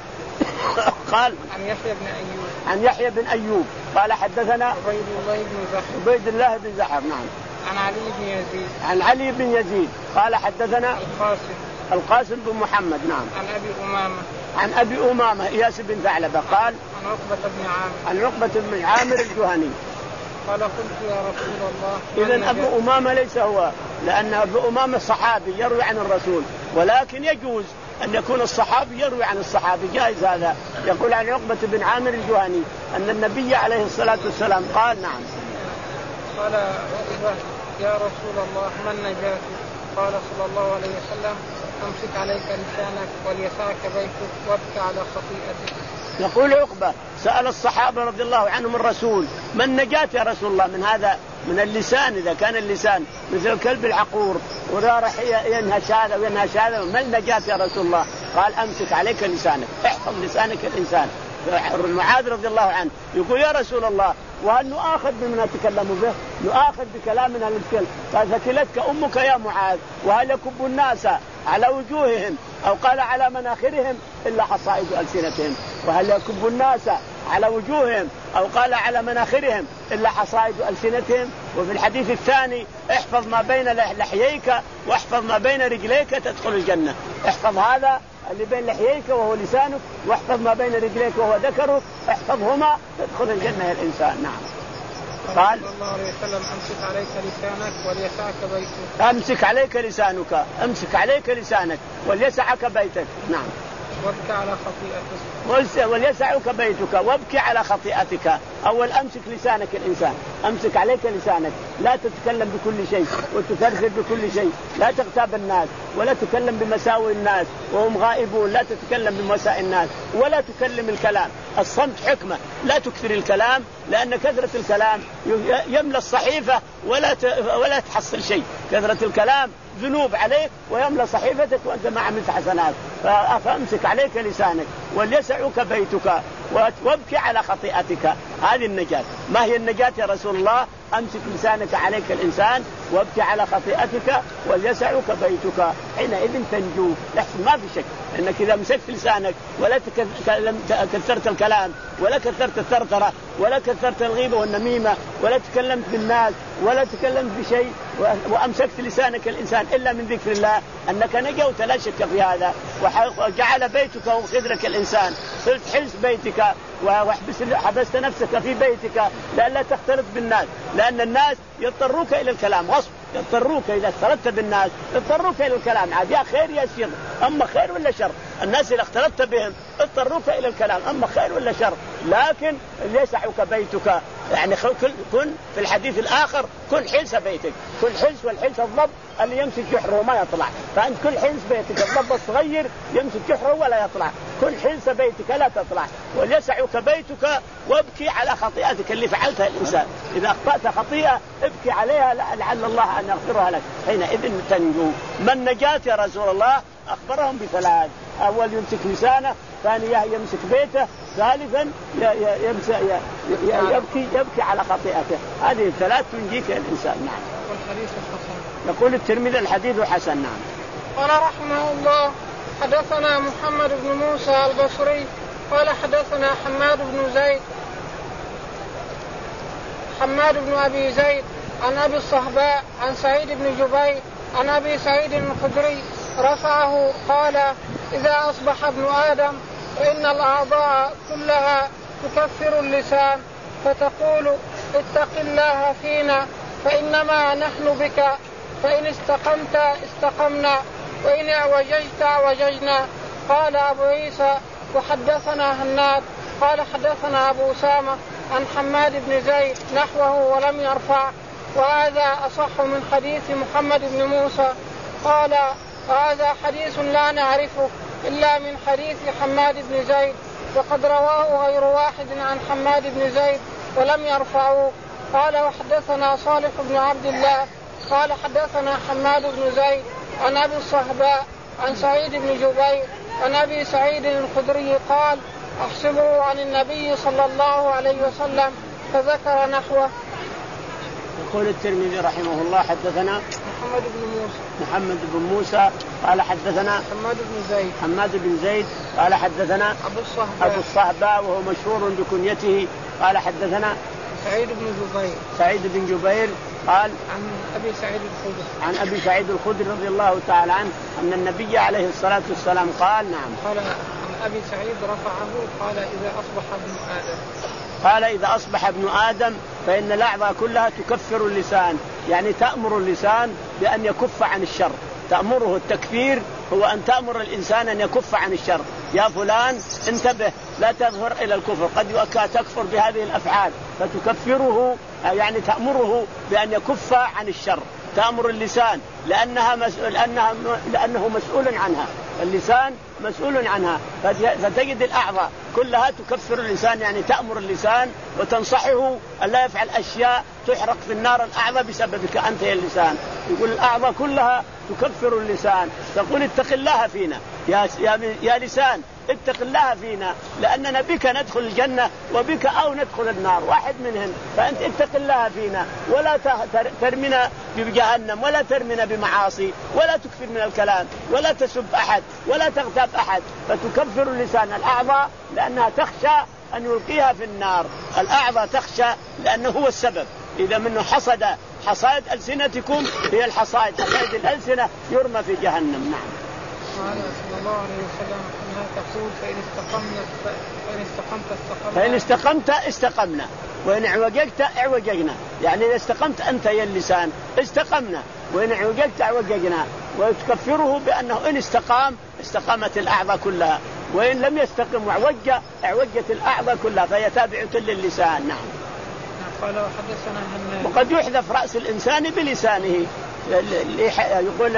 قال عن يحيى بن أيوب عن يحيى بن أيوب قال حدثنا عبيد الله بن زحف عبيد الله بن زحف نعم عن علي بن يزيد عن علي بن يزيد قال حدثنا القاسم القاسم بن محمد نعم عن أبي أمامة عن أبي أمامة إياس بن ثعلبة قال عن عقبة بن عامر عن عقبة بن عامر الجهني قال قلت يا رسول الله. إذن أبو أمامة ليس هو، لأن أبو أمامة صحابي يروي عن الرسول، ولكن يجوز أن يكون الصحابي يروي عن الصحابي، جائز هذا. يقول عن عقبة بن عامر الجهني أن النبي عليه الصلاة والسلام قال نعم. قال عقبة يا رسول الله ما النجاة؟ قال صلى الله عليه وسلم أمسك عليك لسانك وليسعك بيتك وابكى على خطيئتك. يقول عقبة سأل الصحابة رضي الله عنهم الرسول ما النجاة يا رسول الله من هذا من اللسان؟ إذا كان اللسان مثل الكلب العقور وراح ينهش هذا وينهش هذا، ما النجاة يا رسول الله؟ قال أمسك عليك لسانك، احفظ لسانك الإنسان. معاذ رضي الله عنه يقول يا رسول الله وهل نؤاخذ بما نتكلم به؟ نؤاخذ بكلامنا المسكين. قال ثكلتك أمك يا معاذ، وهل يكب الناس على وجوههم أو قال على مناخرهم إلا حصائد ألسنتهم، وهل يكب الناس على وجوههم أو قال على مناخرهم إلا حصائد ألسنتهم. وفي الحديث الثاني احفظ ما بين لحييك واحفظ ما بين رجليك تدخل الجنة. احفظ هذا اللي بين لحييك وهو لسانك، واحفظ ما بين رجليك وهو ذكرك، احفظهما تدخل الجنة يا الإنسان. نعم. قال صلى الله عليه وسلم امسك عليك لسانك وليسعك بيتك. امسك عليك لسانك، امسك عليك لسانك وليسعك بيتك. نعم. وابكي على خطيئتك. وليسعك بيتك وابكي على خطيئتك. أول أمسك لسانك الإنسان، أمسك عليك لسانك، لا تتكلم بكل شيء وتكرر بكل شيء، لا تغتاب الناس ولا تتكلم بمساوئ الناس وهم غائبون، لا تتكلم بمساء الناس ولا تكلم الكلام. الصمت حكمة، لا تكثر الكلام لأن كثرة الكلام يملى الصحيفة ولا ولا تحصل شيء. كثرة الكلام ذنوب عليك ويملى صحيفتك وأنت ما عملت حسنات. فأمسك عليك لسانك وليسعك بيتك وابكي على خطيئتك. هذه النجاة. ما هي النجاة يا رسول الله؟ أمسك لسانك عليك الإنسان وابكي على خطيئتك وليسعك بيتك، حينئذ تنجو. لحسن ما في شك أنك إذا مسكت لسانك ولا كثرت الكلام ولا كثرت الثرثرة ولا كثرت الغيبة والنميمة ولا تكلمت بالناس ولا تكلمت بشيء وأمسكت لسانك الإنسان إلا من ذكر الله أنك نجوت، لا شك في هذا. وجعل بيتك وخدرك الإنسان، صرت حرص بيتك وحبست نفسك في بيتك لألا تختلط بالناس، لأن الناس يضطروك إلى الكلام غصب، يضطروك إذا اختلطت بالناس يضطروك إلى الكلام عاد، يا خير يا شر، أما خير ولا شر. الناس إذا اختلطت بهم اضطروك إلى الكلام، أما خير ولا شر. لكن ليسعك بيتك يعني كن في الحديث الآخر كن حلس بيتك، كن حلس، والحلس الضب اللي يمسك جحره وما يطلع، فأنت كل حلس بيتك. الضب الصغير يمسك جحره ولا يطلع، كل حلس بيتك لا تطلع. وليسعك بيتك وابكي على خطيئتك اللي فعلتها الإنسان. إذا أخطأت خطيئة ابكي عليها لعل الله أن يغفرها لك، حينئذ تنجو. ما النجاة يا رسول الله؟ أخبرهم بثلاث: أول يمسك لسانه، ثانيا يمسك بيته، ثالثا يبكي يبكي على خطيئته. هذه الثلاث تنجيك يا الإنسان. نعم. والحديث الحسن. يقول الترمذي الحديث حسن. نعم. قال رحمه الله: حدثنا محمد بن موسى البصري قال حدثنا حماد بن زيد حماد بن أبي زيد عن أبي الصهباء عن سعيد بن جبير عن أبي سعيد الخدري رفعه قال: إذا أصبح ابن آدم فإن الأعضاء كلها تكفر اللسان، فتقول: اتق الله فينا فإنما نحن بك، فإن استقمت استقمنا وإن اعوججت اعوججنا. قال أبو عيسى: وحدثنا هناد قال حدثنا أبو أسامة عن حماد بن زيد نحوه ولم يرفع، وهذا أصح من حديث محمد بن موسى. قال: هذا حديث لا نعرفه إلا من حديث حماد بن زيد، وقد رواه غير واحد عن حماد بن زيد ولم يرفعوه. قال: وحدثنا صالح بن عبد الله قال حدثنا حماد بن زيد عن أبي الصهباء عن سعيد بن جبير عن أبي سعيد الخدري قال: أحسبه عن النبي صلى الله عليه وسلم، فذكر نحوه. يقول الترمذي رحمه الله: حدثنا محمد بن موسى محمد بن موسى قال حدثنا حماد بن زيد حماد بن زيد قال حدثنا أبو الصهباء أبو الصهباء وهو مشهور بكنيته قال حدثنا سعيد بن جبير سعيد بن جبير قال عن أبي سعيد الخدري عن أبي سعيد الخدري رضي الله تعالى عنه أن النبي عليه الصلاة والسلام قال: نعم. قال عن أبي سعيد رفعه قال: إذا أصبح ابن آدم قال إذا أصبح ابن آدم فإن الأعضاء كلها تكفر اللسان، يعني تأمر اللسان بأن يكف عن الشر. تأمره التكفير هو أن تأمر الإنسان أن يكف عن الشر. يا فلان انتبه لا تظهر إلى الكفر، قد تكفر بهذه الأفعال فتكفره، يعني تأمره بأن يكف عن الشر. تأمر اللسان لأنها مسؤول لأنها لأنه مسؤول عنها، اللسان مسؤول عنها، فتجد الأعضاء كلها تكفر اللسان، يعني تأمر اللسان وتنصحه أن لا يفعل أشياء تحرق في النار الأعضاء بسببك أنت يا اللسان. يقول الأعضاء كلها تكفر اللسان، تقول اتق الله فينا يا, يا, يا لسان، اتق الله فينا لأننا بك ندخل الجنة وبك أو ندخل النار، واحد منهم، فأنت اتق الله فينا ولا ترمنا بجهنم ولا ترمنا بمعاصي ولا تكفر من الكلام ولا تسب أحد ولا تغتاب أحد. فتكفر اللسان الأعضاء لأنها تخشى أن يلقيها في النار، الأعضاء تخشى لأنه هو السبب، إذا منه حصد حصائد ألسنتكم هي الحصائد حصائد الألسنة يرمى في جهنم. نعم. قال صلى الله عليه وسلم أنها تقول فإن استقمنا فإن استقمت استقمنا فإن استقمت استقمنا وإن اعوججت اعوججنا. يعني إذا استقمت أنت يا اللسان استقمنا وإن اعوججت اعوججنا. وتكفره بأنه إن استقام استقامت الأعضاء كلها وإن لم يستقم واعوج اعوجت الأعضاء كلها فهي تابعة للسان. نعم. قال وحدثنا هناد. وقد يحذف رأس الإنسان بلسانه. يقول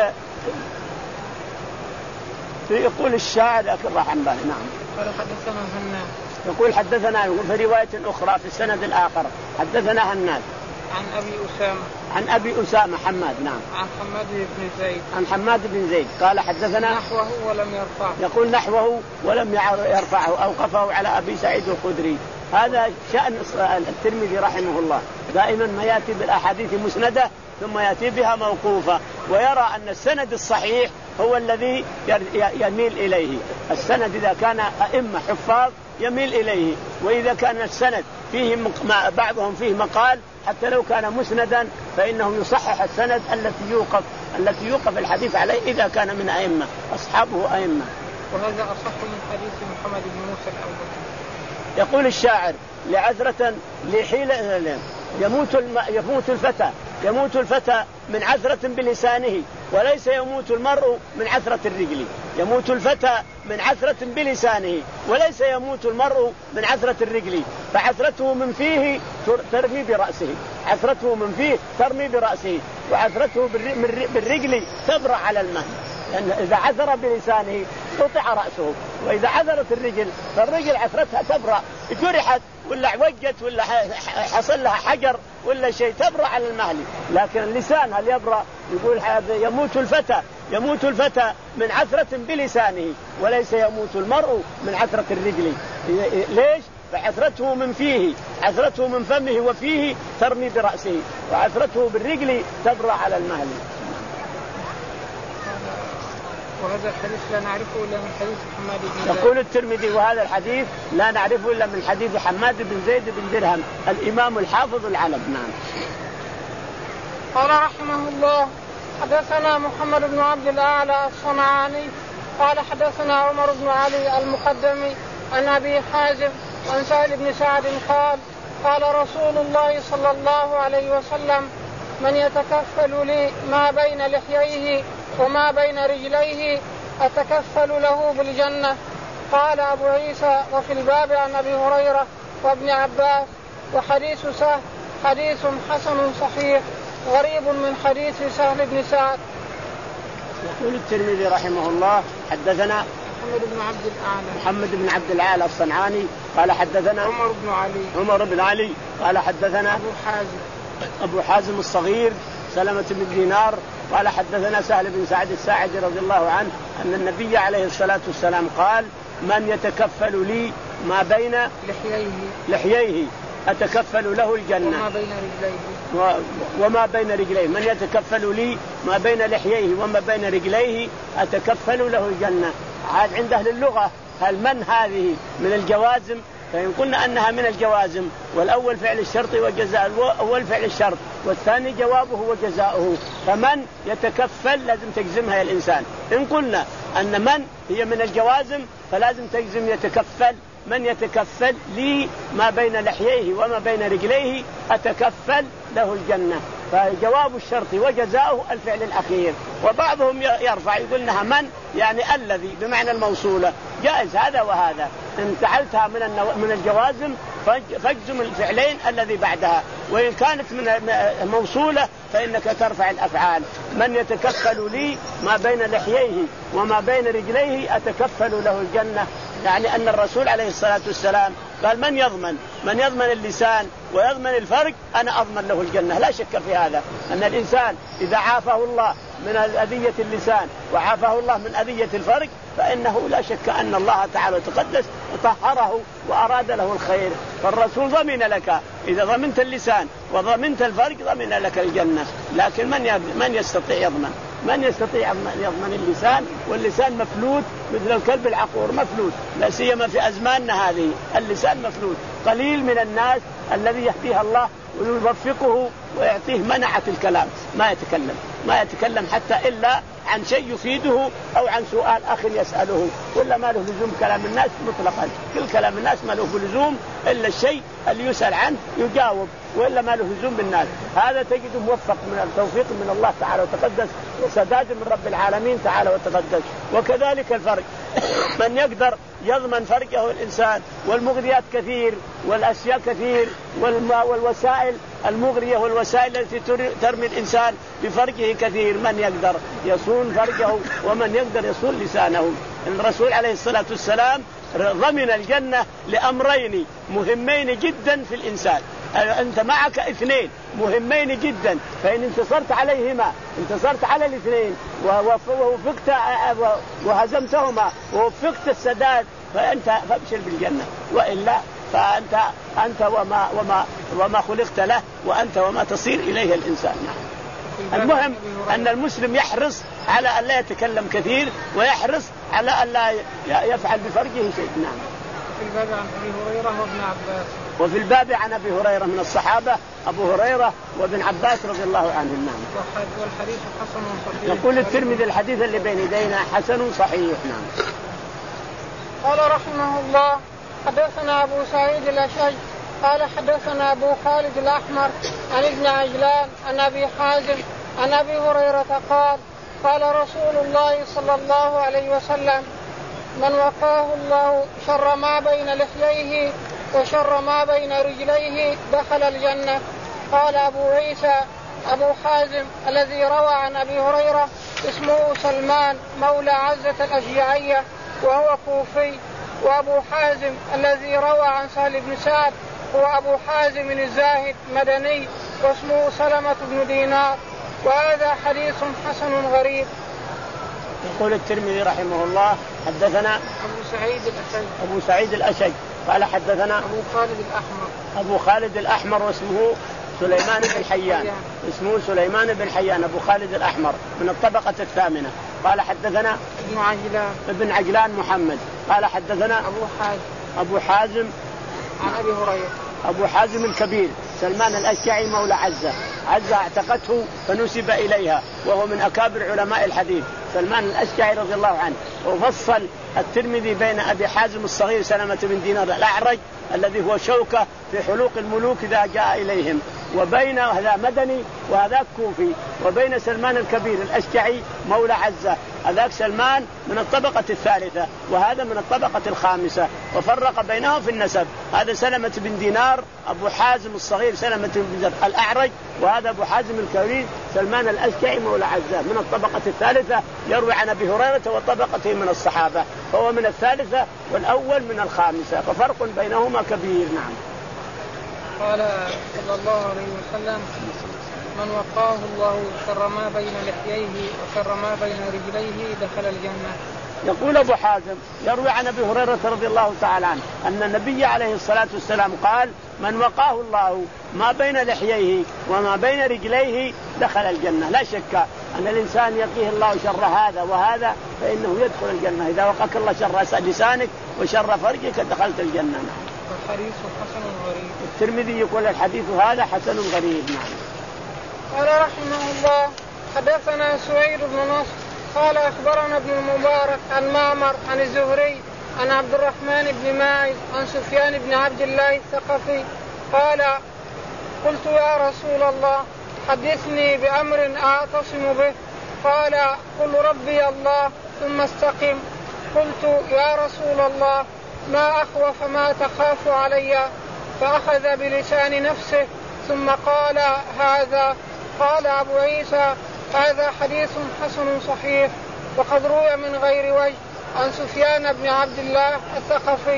يقول الشاعر لكن رحم الله. نعم. قال حدثنا هناد. يقول حدثنا في رواية أخرى في السند الآخر حدثنا هناد عن أبي أسامة عن أبي أسامة حماد. نعم. عن حماد بن زيد عن حماد بن زيد قال حدثنا نحوه ولم يرفعه. يقول نحوه ولم يرفعه أوقفه على أبي سعيد الخدري. هذا شأن الترمذي رحمه الله دائما ما يأتي بالأحاديث مسندة ثم يأتي بها موقوفة ويرى أن السند الصحيح هو الذي يميل إليه. السند إذا كان أئمة حفاظ يميل إليه وإذا كان السند فيه بعضهم فيه مقال حتى لو كان مسندا فإنه يصحح السند التي يوقف التي يوقف الحديث عليه إذا كان من أئمة أصحابه أئمة. وهذا أصح من حديث محمد بن موسى الأول. يقول الشاعر لعذرة لحيلة يموت الم... يموت الفتى يموت الفتى من عثرة بلسانه وليس يموت المرء من عثرة الرجل. يموت الفتى من عثرة بلسانه وليس يموت المرء من عثرة الرجل. فعثرته من فيه ترمي برأسه عثرته من فيه ترمي برأسه وعثرته بالرجل تبرع على المهد. لأن إذا عثر بلسانه قطع رأسه وإذا عثرت الرجل فالرجل عثرتها تبرع جرحت ولا عوجت ولا حصل لها حجر ولا شيء تبرع على المهل. لكن اللسان هل يبرع؟ يقول هذا يموت الفتى يموت الفتى من عثرة بلسانه وليس يموت المرء من عثرة الرجل. ليش؟ فعثرته من فيه عثرته من فمه وفيه ترمي برأسه وعثرته بالرجل تبرع على المهل. وهذا الحديث لا نعرفه إلا من حديث حماد بن زيد. يقول الترمذي وهذا الحديث لا نعرفه إلا من حديث حماد بن زيد بن درهم الإمام الحافظ العلم. نعم. قال رحمه الله حدثنا محمد بن عبد الأعلى الصنعاني قال حدثنا عمر بن علي المقدمي عن أبي حازم عن سهل بن سعد قال قال رسول الله صلى الله عليه وسلم من يتكفل لي ما بين لحييه وما بين رجليه أتكفل له بالجنة. قال أبو عيسى وفي الباب عن أبي هريرة وابن عباس وحديث سهل حديث حسن صحيح غريب من حديث سهل بن سعد. يقول الترمذي رحمه الله حدثنا محمد بن عبد الأعلى محمد بن عبد الأعلى الصنعاني قال حدثنا عمر بن علي عمر بن علي قال حدثنا أبو حازم أبو حازم الصغير سلمة بن دينار قال حدثنا سهل بن سعد الساعدي رضي الله عنه أن النبي عليه الصلاة والسلام قال من يتكفل لي ما بين لحييه لحييه أتكفل له الجنة وما بين رجليه و... وما بين رجليه من يتكفل لي ما بين لحييه وما بين رجليه أتكفل له الجنة. عاد عند أهل اللغة هل من هذه من الجوازم؟ فإن قلنا أنها من الجوازم والأول فعل الشرط وجزاء الأول فعل الشرط والثاني جوابه وجزاؤه فمن يتكفل لازم تجزمها يا الإنسان. إن قلنا أن من هي من الجوازم فلازم تجزم يتكفل من يتكفل لي ما بين لحييه وما بين رجليه أتكفل له الجنة. فجواب الشرط وجزاؤه الفعل الأخير. وبعضهم يرفع يقولنها من يعني الذي بمعنى الموصولة جائز هذا وهذا. إن جعلتها من من الجوازم فاجزم الفعلين الذي بعدها وإن كانت من موصولة فإنك ترفع الأفعال. من يتكفل لي ما بين لحييه وما بين رجليه أتكفل له الجنة. يعني أن الرسول عليه الصلاة والسلام قال من يضمن من يضمن اللسان ويضمن الفرج أنا أضمن له الجنة. لا شك في هذا أن الإنسان إذا عافه الله من أذية اللسان وعافه الله من أذية الفرج فإنه لا شك أن الله تعالى تقدس طهره وأراد له الخير. فالرسول ضمن لك إذا ضمنت اللسان وضمنت الفرج ضمن لك الجنة. لكن من من يستطيع يضمن من يستطيع يضمن اللسان واللسان مفلوت مثل الكلب العقور مفلوج، لا سيما في أزماننا هذه اللسان مفلوج. قليل من الناس الذي يهديها الله ويوفقه ويعطيه منعة الكلام، ما يتكلم ما يتكلم حتى إلا عن شيء يفيده أو عن سؤال أخ يسأله، ولا ما له لزوم كلام الناس مطلقا. كل كلام الناس ما له لزوم إلا الشيء اللي يسأل عنه يجاوب، وإلا ما له لزوم بالناس. هذا تجده موفق من التوفيق من الله تعالى وتقدس، وسداد من رب العالمين تعالى وتقدس. وكذلك الفرج من يقدر يضمن فرجه الإنسان، والمغريات كثير والأشياء كثير والوسائل المغرية والوسائل التي ترمي الإنسان بفرجه كثير. من يقدر يصون فرجه ومن يقدر يصون لسانه. الرسول عليه الصلاة والسلام ضمن الجنة لأمرين مهمين جدا في الإنسان. أنت معك اثنين مهمين جدا، فإن انتصرت عليهما انتصرت على الاثنين ووفقت وهزمتهما ووفقت السداد فأنت فابشر بالجنة، وإلا فأنت أنت وما وما وما خلقت له، وأنت وما تصير إليه الإنسان. المهم أن المسلم يحرص على أن لا يتكلم كثير، ويحرص على أن لا يفعل بفرجه شيء. نعم. في الباب عن أبي هريرة وابن عباس. وفي الباب عن أبي هريرة من الصحابة أبو هريرة وابن عباس رضي الله عنهم. نعم. والحديث حسن صحيح. يقول الترمذي الحديث اللي بين يدينا حسن صحيح. نعم. قال رحمه الله حدثنا أبو سعيد الأشج قال حدثنا أبو خالد الأحمر عن ابن عجلان عن أبي حازم عن أبي هريرة قال قال رسول الله صلى الله عليه وسلم من وقاه الله شر ما بين لحييه وشر ما بين رجليه دخل الجنة. قال أبو عيسى أبو حازم الذي روى عن أبي هريرة اسمه سلمان مولى عزة الأشجعية وهو كوفي. وأبو حازم الذي روى عن سهل بن سعد هو أبو حازم الزاهد مدني واسمه سلمة بن دينار. وهذا حديث حسن غريب. يقول الترمذي رحمه الله حدثنا أبو سعيد الأشج أبو سعيد الأشج قال حدثنا أبو خالد الأحمر أبو خالد الأحمر واسمه سليمان بن حيان اسمه سليمان بن حيان أبو خالد الأحمر من الطبقة الثامنة. قال حدثنا ابن عجلان ابن عجلان محمد قال حدثنا أبو حازم أبو حازم عن أبي هريرة أبو حازم الكبير سلمان الأشجعي مولى عزة. عزة اعتقته فنسب إليها، وهو من أكابر علماء الحديث سلمان الأشجعي رضي الله عنه. وفصل الترمذي بين أبي حازم الصغير سلمة بن دينار الأعرج الذي هو شوكة في حلوق الملوك إذا جاء إليهم، وبين هذا مدني وهذاك كوفي، وبين سلمان الكبير الأشجعي مولى عزة. هذاك سلمان من الطبقة الثالثة وهذا من الطبقة الخامسة، وفرق بينهم في النسب. هذا سلمة بن دينار أبو حازم الصغير سلمة بن دينار الأعرج، وهذا أبو حازم الكبير سلمان الأشجعي مولى عزة من الطبقة الثالثة، يروي عن أبي هريرة وطبقته من الصحابة، فهو من الثالثة والأول من الخامسة، ففرق بينهما كبير. نعم. قال صلى الله عليه وسلم من وقاه الله شر ما بين لحييه وشر ما بين رجليه دخل الجنة. يقول أبو حازم يروي عن أبي هريرة رضي الله تعالى عنه أن النبي عليه الصلاة والسلام قال من وقاه الله ما بين لحييه وما بين رجليه دخل الجنة. لا شك أن الإنسان يقيه الله شر هذا وهذا فإنه يدخل الجنة. إذا وقاك الله شر لسانك وشر فرجك دخلت الجنة. الحديث حسن غريب. الترمذي يقول الحديث هذا حسن غريب. نعم. قال رحمه الله حدثنا سويد بن نصر قال أخبرنا ابن المبارك عن معمر عن الزهري عن عبد الرحمن بن ماعز عن سفيان بن عبد الله الثقفي قال قلت يا رسول الله حدثني بأمر أعتصم به. قال قل ربي الله ثم استقم. قلت يا رسول الله ما أخوف ما تخاف علي؟ فأخذ بلسان نفسه ثم قال هذا. قال أبو عيسى هذا حديث حسن صحيح وقد روي من غير وجه عن سفيان بن عبد الله الثقفي.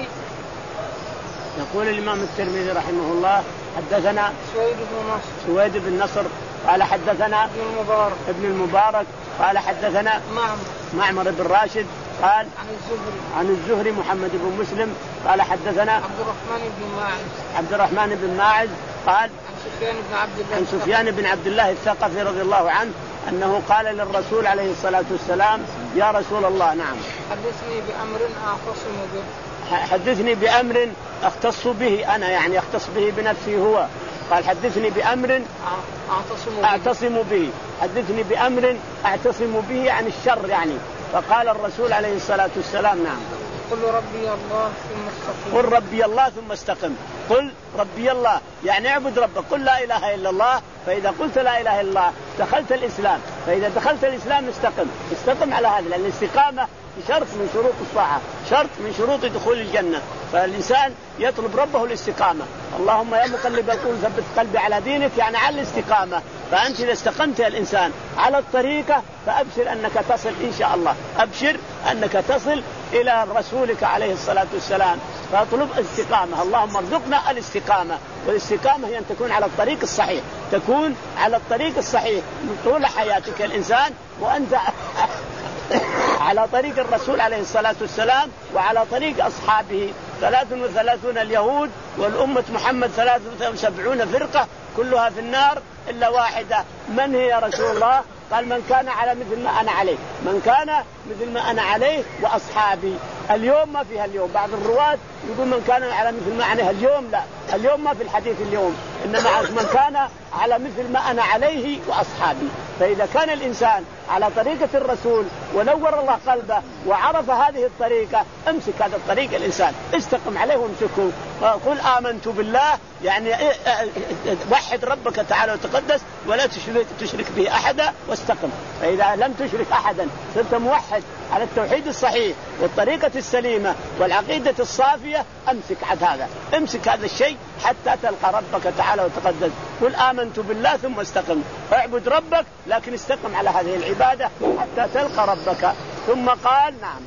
يقول الإمام الترمذي رحمه الله حدثنا سويد بن نصر سويد بن نصر قال حدثنا ابن المبارك ابن المبارك قال حدثنا معمر معمر بن راشد قال عن الزهري عن الزهري محمد بن مسلم قال حدثنا عبد الرحمن بن ماعز عبد الرحمن بن ماعز قال عن سفيان بن عبد الله عن سفيان بن عبد الله الثقفي رضي الله عنه أنه قال للرسول عليه الصلاة والسلام يا رسول الله. نعم. حدثني بأمر أعتصم به. حدثني بأمر أختص به أنا، يعني أختص به بنفسي هو. قال حدثني بأمر أعتصم به. أعتصم به. حدثني بأمر أعتصم به عن الشر يعني. فقال الرسول عليه الصلاة والسلام نعم. قل ربي الله ثم استقم. قل ربي الله ثم استقم. قل ربي الله يعني اعبد ربك، قل لا إله إلا الله. فإذا قلت لا إله إلا الله دخلت الإسلام، فإذا دخلت الإسلام استقم. استقم على هذا، لأن الاستقامة شرط من شروط الطاعة، شرط من شروط دخول الجنة. فالإنسان يطلب ربه الاستقامة. اللهم يا مقلب القلوب ثبت قلبي على دينك، يعني على الاستقامة. فأنت إذا استقمت يا الإنسان على الطريقة فأبشر أنك تصل إن شاء الله، أبشر أنك تصل إلى رسولك عليه الصلاة والسلام. فاطلب الاستقامة. اللهم ارزقنا الاستقامة، والاستقامة هي أن تكون على الطريق الصحيح، تكون على الطريق الصحيح من طول حياتك الإنسان وأنت على طريق الرسول عليه الصلاة والسلام وعلى طريق أصحابه. ثلاث وثلاثون اليهود والأمة محمد ثلاث وسبعون فرقة كلها في النار إلا واحدة. من هي يا رسول الله؟ قال من كان على مثل ما أنا عليه، من كان مثل ما أنا عليه وأصحابي. اليوم ما فيها اليوم، بعض الرواة يقول من كان على مثل ما أنا اليوم، لا اليوم ما في الحديث اليوم، إنما من كان على مثل ما أنا عليه وأصحابي. فإذا كان الإنسان على طريقة الرسول ونور الله قلبه وعرف هذه الطريقة امسك هذا الطريق الإنسان، استقم عليه وامسكه. قل آمنت بالله يعني وحد ربك تعالى وتقدس ولا تشرك به أحدا واستقم. فإذا لم تشرك أحدا صرت موحد على التوحيد الصحيح والطريقة السليمة والعقيدة الصافية، امسك عد هذا، امسك هذا الشيء حتى تلقى ربك تعالى وتقدس. قل آمنت بالله ثم استقم. اعبد ربك لكن استقم على هذه العبادة حتى تلقى ربك. ثم قال نعم.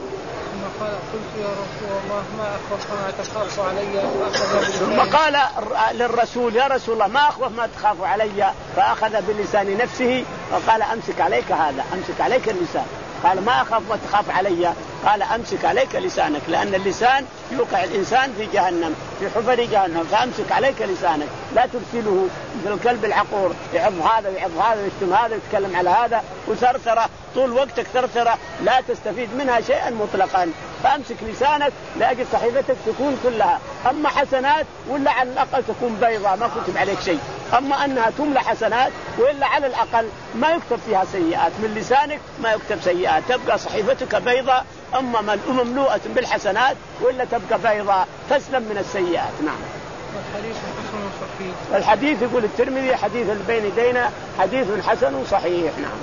ثم قال قلت يا رسول الله ما أخوف ما تخاف علي. ثم قال للرسول يا رسول الله ما أخوف ما تخاف علي. فأخذ بلسان نفسه وقال أمسك عليك هذا، أمسك عليك اللسان. قال ما أخاف ما تخاف علي. قال أمسك عليك لسانك، لأن اللسان يوقع الإنسان في جهنم في حفر جهنم. فأمسك عليك لسانك لا ترسله مثل الكلب العقور يعض هذا ويعض هذا ويشتم هذا ويتكلم على هذا وثرثرة طول وقتك ثرثرة لا تستفيد منها شيئا مطلقا. فأمسك لسانك لأجل صحيفتك تكون كلها أما حسنات ولا على الأقل تكون بيضاء ما كتب عليك شيء، أما أنها تملى حسنات وإلا على الأقل ما يكتب فيها سيئات. من لسانك ما يكتب سيئات، تبقى صحيفتك بيضاء أما مملوءة بالحسنات وإلا تبقى بيضاء تسلم من السيئات. نعم. الحديث حسن صحيح. الحديث يقول الترمذي حديث بين يدينا حديث حسن صحيح. نعم.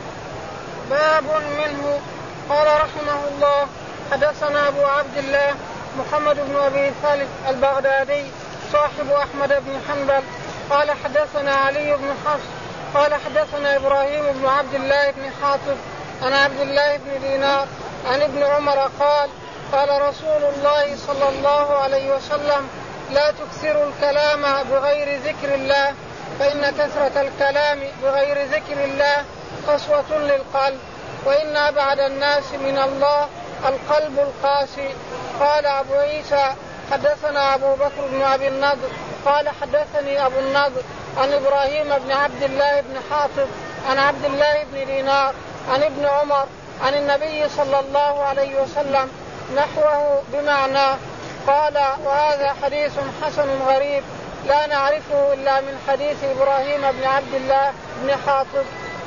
باب منه. قال رحمه الله حدثنا أبو عبد الله محمد بن أبي ثالث البغدادي صاحب أحمد بن حنبل قال حدثنا علي بن حفص قال حدثنا إبراهيم بن عبد الله بن حاطب عن عبد الله بن دينار عن ابن عمر قال قال رسول الله صلى الله عليه وسلم لا تكثروا الكلام بغير ذكر الله فإن كثرة الكلام بغير ذكر الله قسوة للقلب وإن أبعد الناس من الله القلب القاسي. قال أبو عيسى حدثنا أبو بكر بن أبي النضر قال حدثني أبو النضر عن إبراهيم بن عبد الله بن حاطب عن عبد الله بن دينار عن ابن عمر عن النبي صلى الله عليه وسلم نحوه بمعناه. قال وهذا حديث حسن غريب لا نعرفه إلا من حديث إبراهيم بن عبد الله بن حاطب.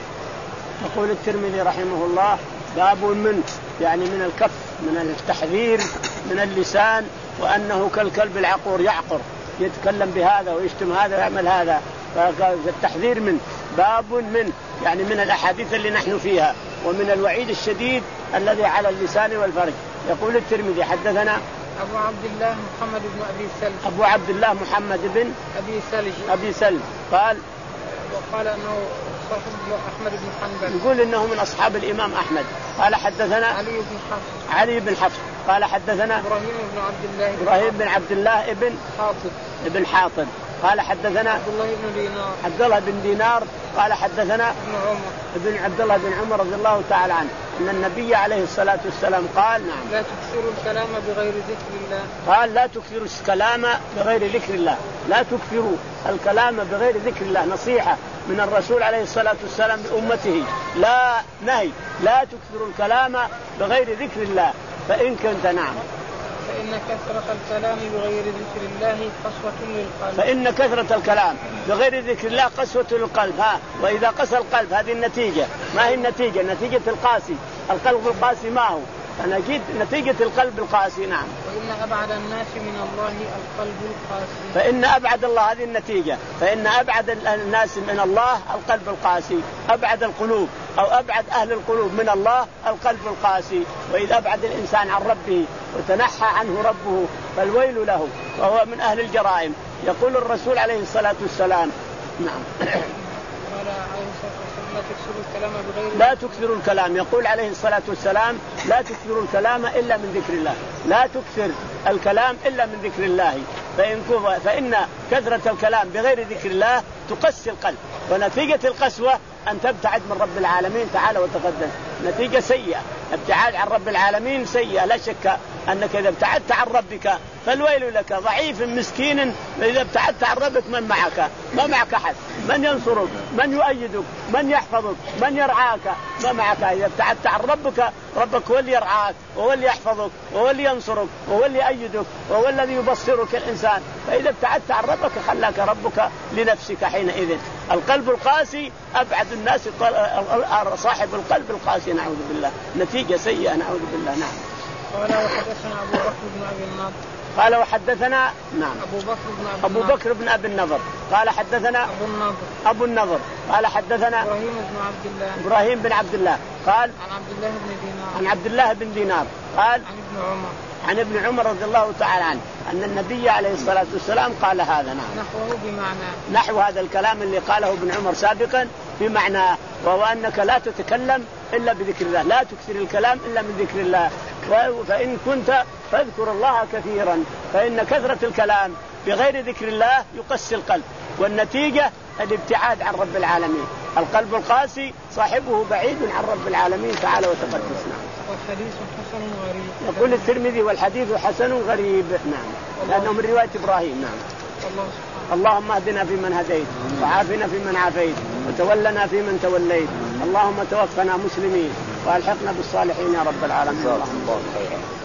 يقول الترمذي رحمه الله باب من يعني من الكف من التحذير من اللسان وأنه كالكلب العقور يعقر يتكلم بهذا ويشتم هذا ويعمل هذا. فالتحذير من باب من يعني من الأحاديث اللي نحن فيها ومن الوعيد الشديد الذي على اللسان والفرج. يقول الترمذي حدثنا أبو عبد الله محمد بن أبي سلم أبو عبد الله محمد بن أبي سلم أبي سلم قال وقال أنه صاحب أحمد بن حنبل يقول إنه من أصحاب الإمام أحمد. قال حدثنا علي بن حفص علي بن حفص قال حدثنا إبراهيم بن عبد الله إبراهيم بن عبد الله ابن حاطب ابن حاطب قال حدثنا عبد الله بن دينار عبد الله بن دينار قال حدثنا ابن عمر ابن عبد الله بن عمر رضي الله تعالى عنه أن النبي عليه الصلاة والسلام قال نعم لا تكثروا الكلام بغير ذكر الله. قال لا تكثروا الكلام بغير ذكر الله، لا تكثروا الكلام بغير ذكر الله. نصيحة من الرسول عليه الصلاة والسلام لأمته لا نهي لا تكثروا الكلام بغير ذكر الله فإن كنت نعم فإن كثرة الكلام بغير ذكر الله قسوة للقلب فإن كثرة الكلام بغير ذكر الله قسوة للقلب ها وإذا قسى القلب هذه النتيجة. ما هي النتيجة؟ نتيجة القاسي. القلب القاسي ما هو؟ أنا جيت نتيجة القلب القاسي. نعم. وإن أبعد الناس من الله القلب القاسي. فإن أبعد الله هذه النتيجة. فإن أبعد الناس من الله القلب القاسي. أبعد القلوب أو أبعد أهل القلوب من الله القلب القاسي. وإذا أبعد الإنسان عن ربه وتنحى عنه ربه فالويل له وهو من أهل الجرائم. يقول الرسول عليه الصلاة والسلام نعم لا تكثروا الكلام. يقول عليه الصلاة والسلام لا تكثروا الكلام إلا من ذكر الله. لا تكثر الكلام إلا من ذكر الله فإن, فإن كثرة الكلام بغير ذكر الله تقسي القلب ونتيجة القسوة أن تبتعد من رب العالمين تعالى وتقدس. نتيجة سيئة. ابتعاد عن رب العالمين سيئة. لا شك أنك إذا ابتعدت عن ربك فالويل لك. ضعيف مسكين إذا ابتعدت عن ربك من معك؟ ما معك أحد. من ينصرك؟ من يؤيدك؟ من يحفظك؟ من يرعاك؟ ما معك. إذا ابتعدت عن ربك ربك هو اللي يرعاك وهو اللي يحفظك وهو اللي ينصرك وهو اللي يؤيدك وهو الذي يبصرك الإنسان. فإذا ابتعدت عن ربك خلاك ربك لنفسك حينئذ. القلب القاسي أبعد الناس. صاحب القلب القاسي نعوذ بالله نتيجة سيئة نعوذ بالله. نعم. قال وحدثنا أبو بكر بن أبي النضر قال وحدثنا نعم أبو بكر بن أبي أبو بكر بن أبي النضر قال حدثنا أبو النضر أبو النضر قال حدثنا إبراهيم بن عبد الله إبراهيم بن عبد الله قال عن عبد الله بن دينار عن عبد الله بن دينار قال عن ابن عمر عن ابن عمر رضي الله تعالى عنه أن النبي عليه الصلاة والسلام قال هذا. نعم. نحوه بمعنى نحو هذا الكلام اللي قاله ابن عمر سابقا بمعنى وهو أنك لا تتكلم إلا بذكر الله. لا تكثر الكلام إلا من ذكر الله. فإن كنت فاذكر الله كثيرا فإن كثرة الكلام بغير ذكر الله يقسي القلب والنتيجة الابتعاد عن رب العالمين. القلب القاسي صاحبه بعيد عن رب العالمين تعالى وتقدس. نعم. والحديث حسن غريب. يقول الترمذي والحديث حسن غريب. نعم. لأنه من رواية إبراهيم. نعم. الله اللهم اهدنا فيمن هديت وعافنا فيمن عافيت وتولنا فيمن توليت. اللهم توفنا مسلمين والحقنا بالصالحين يا رب العالمين. اللهم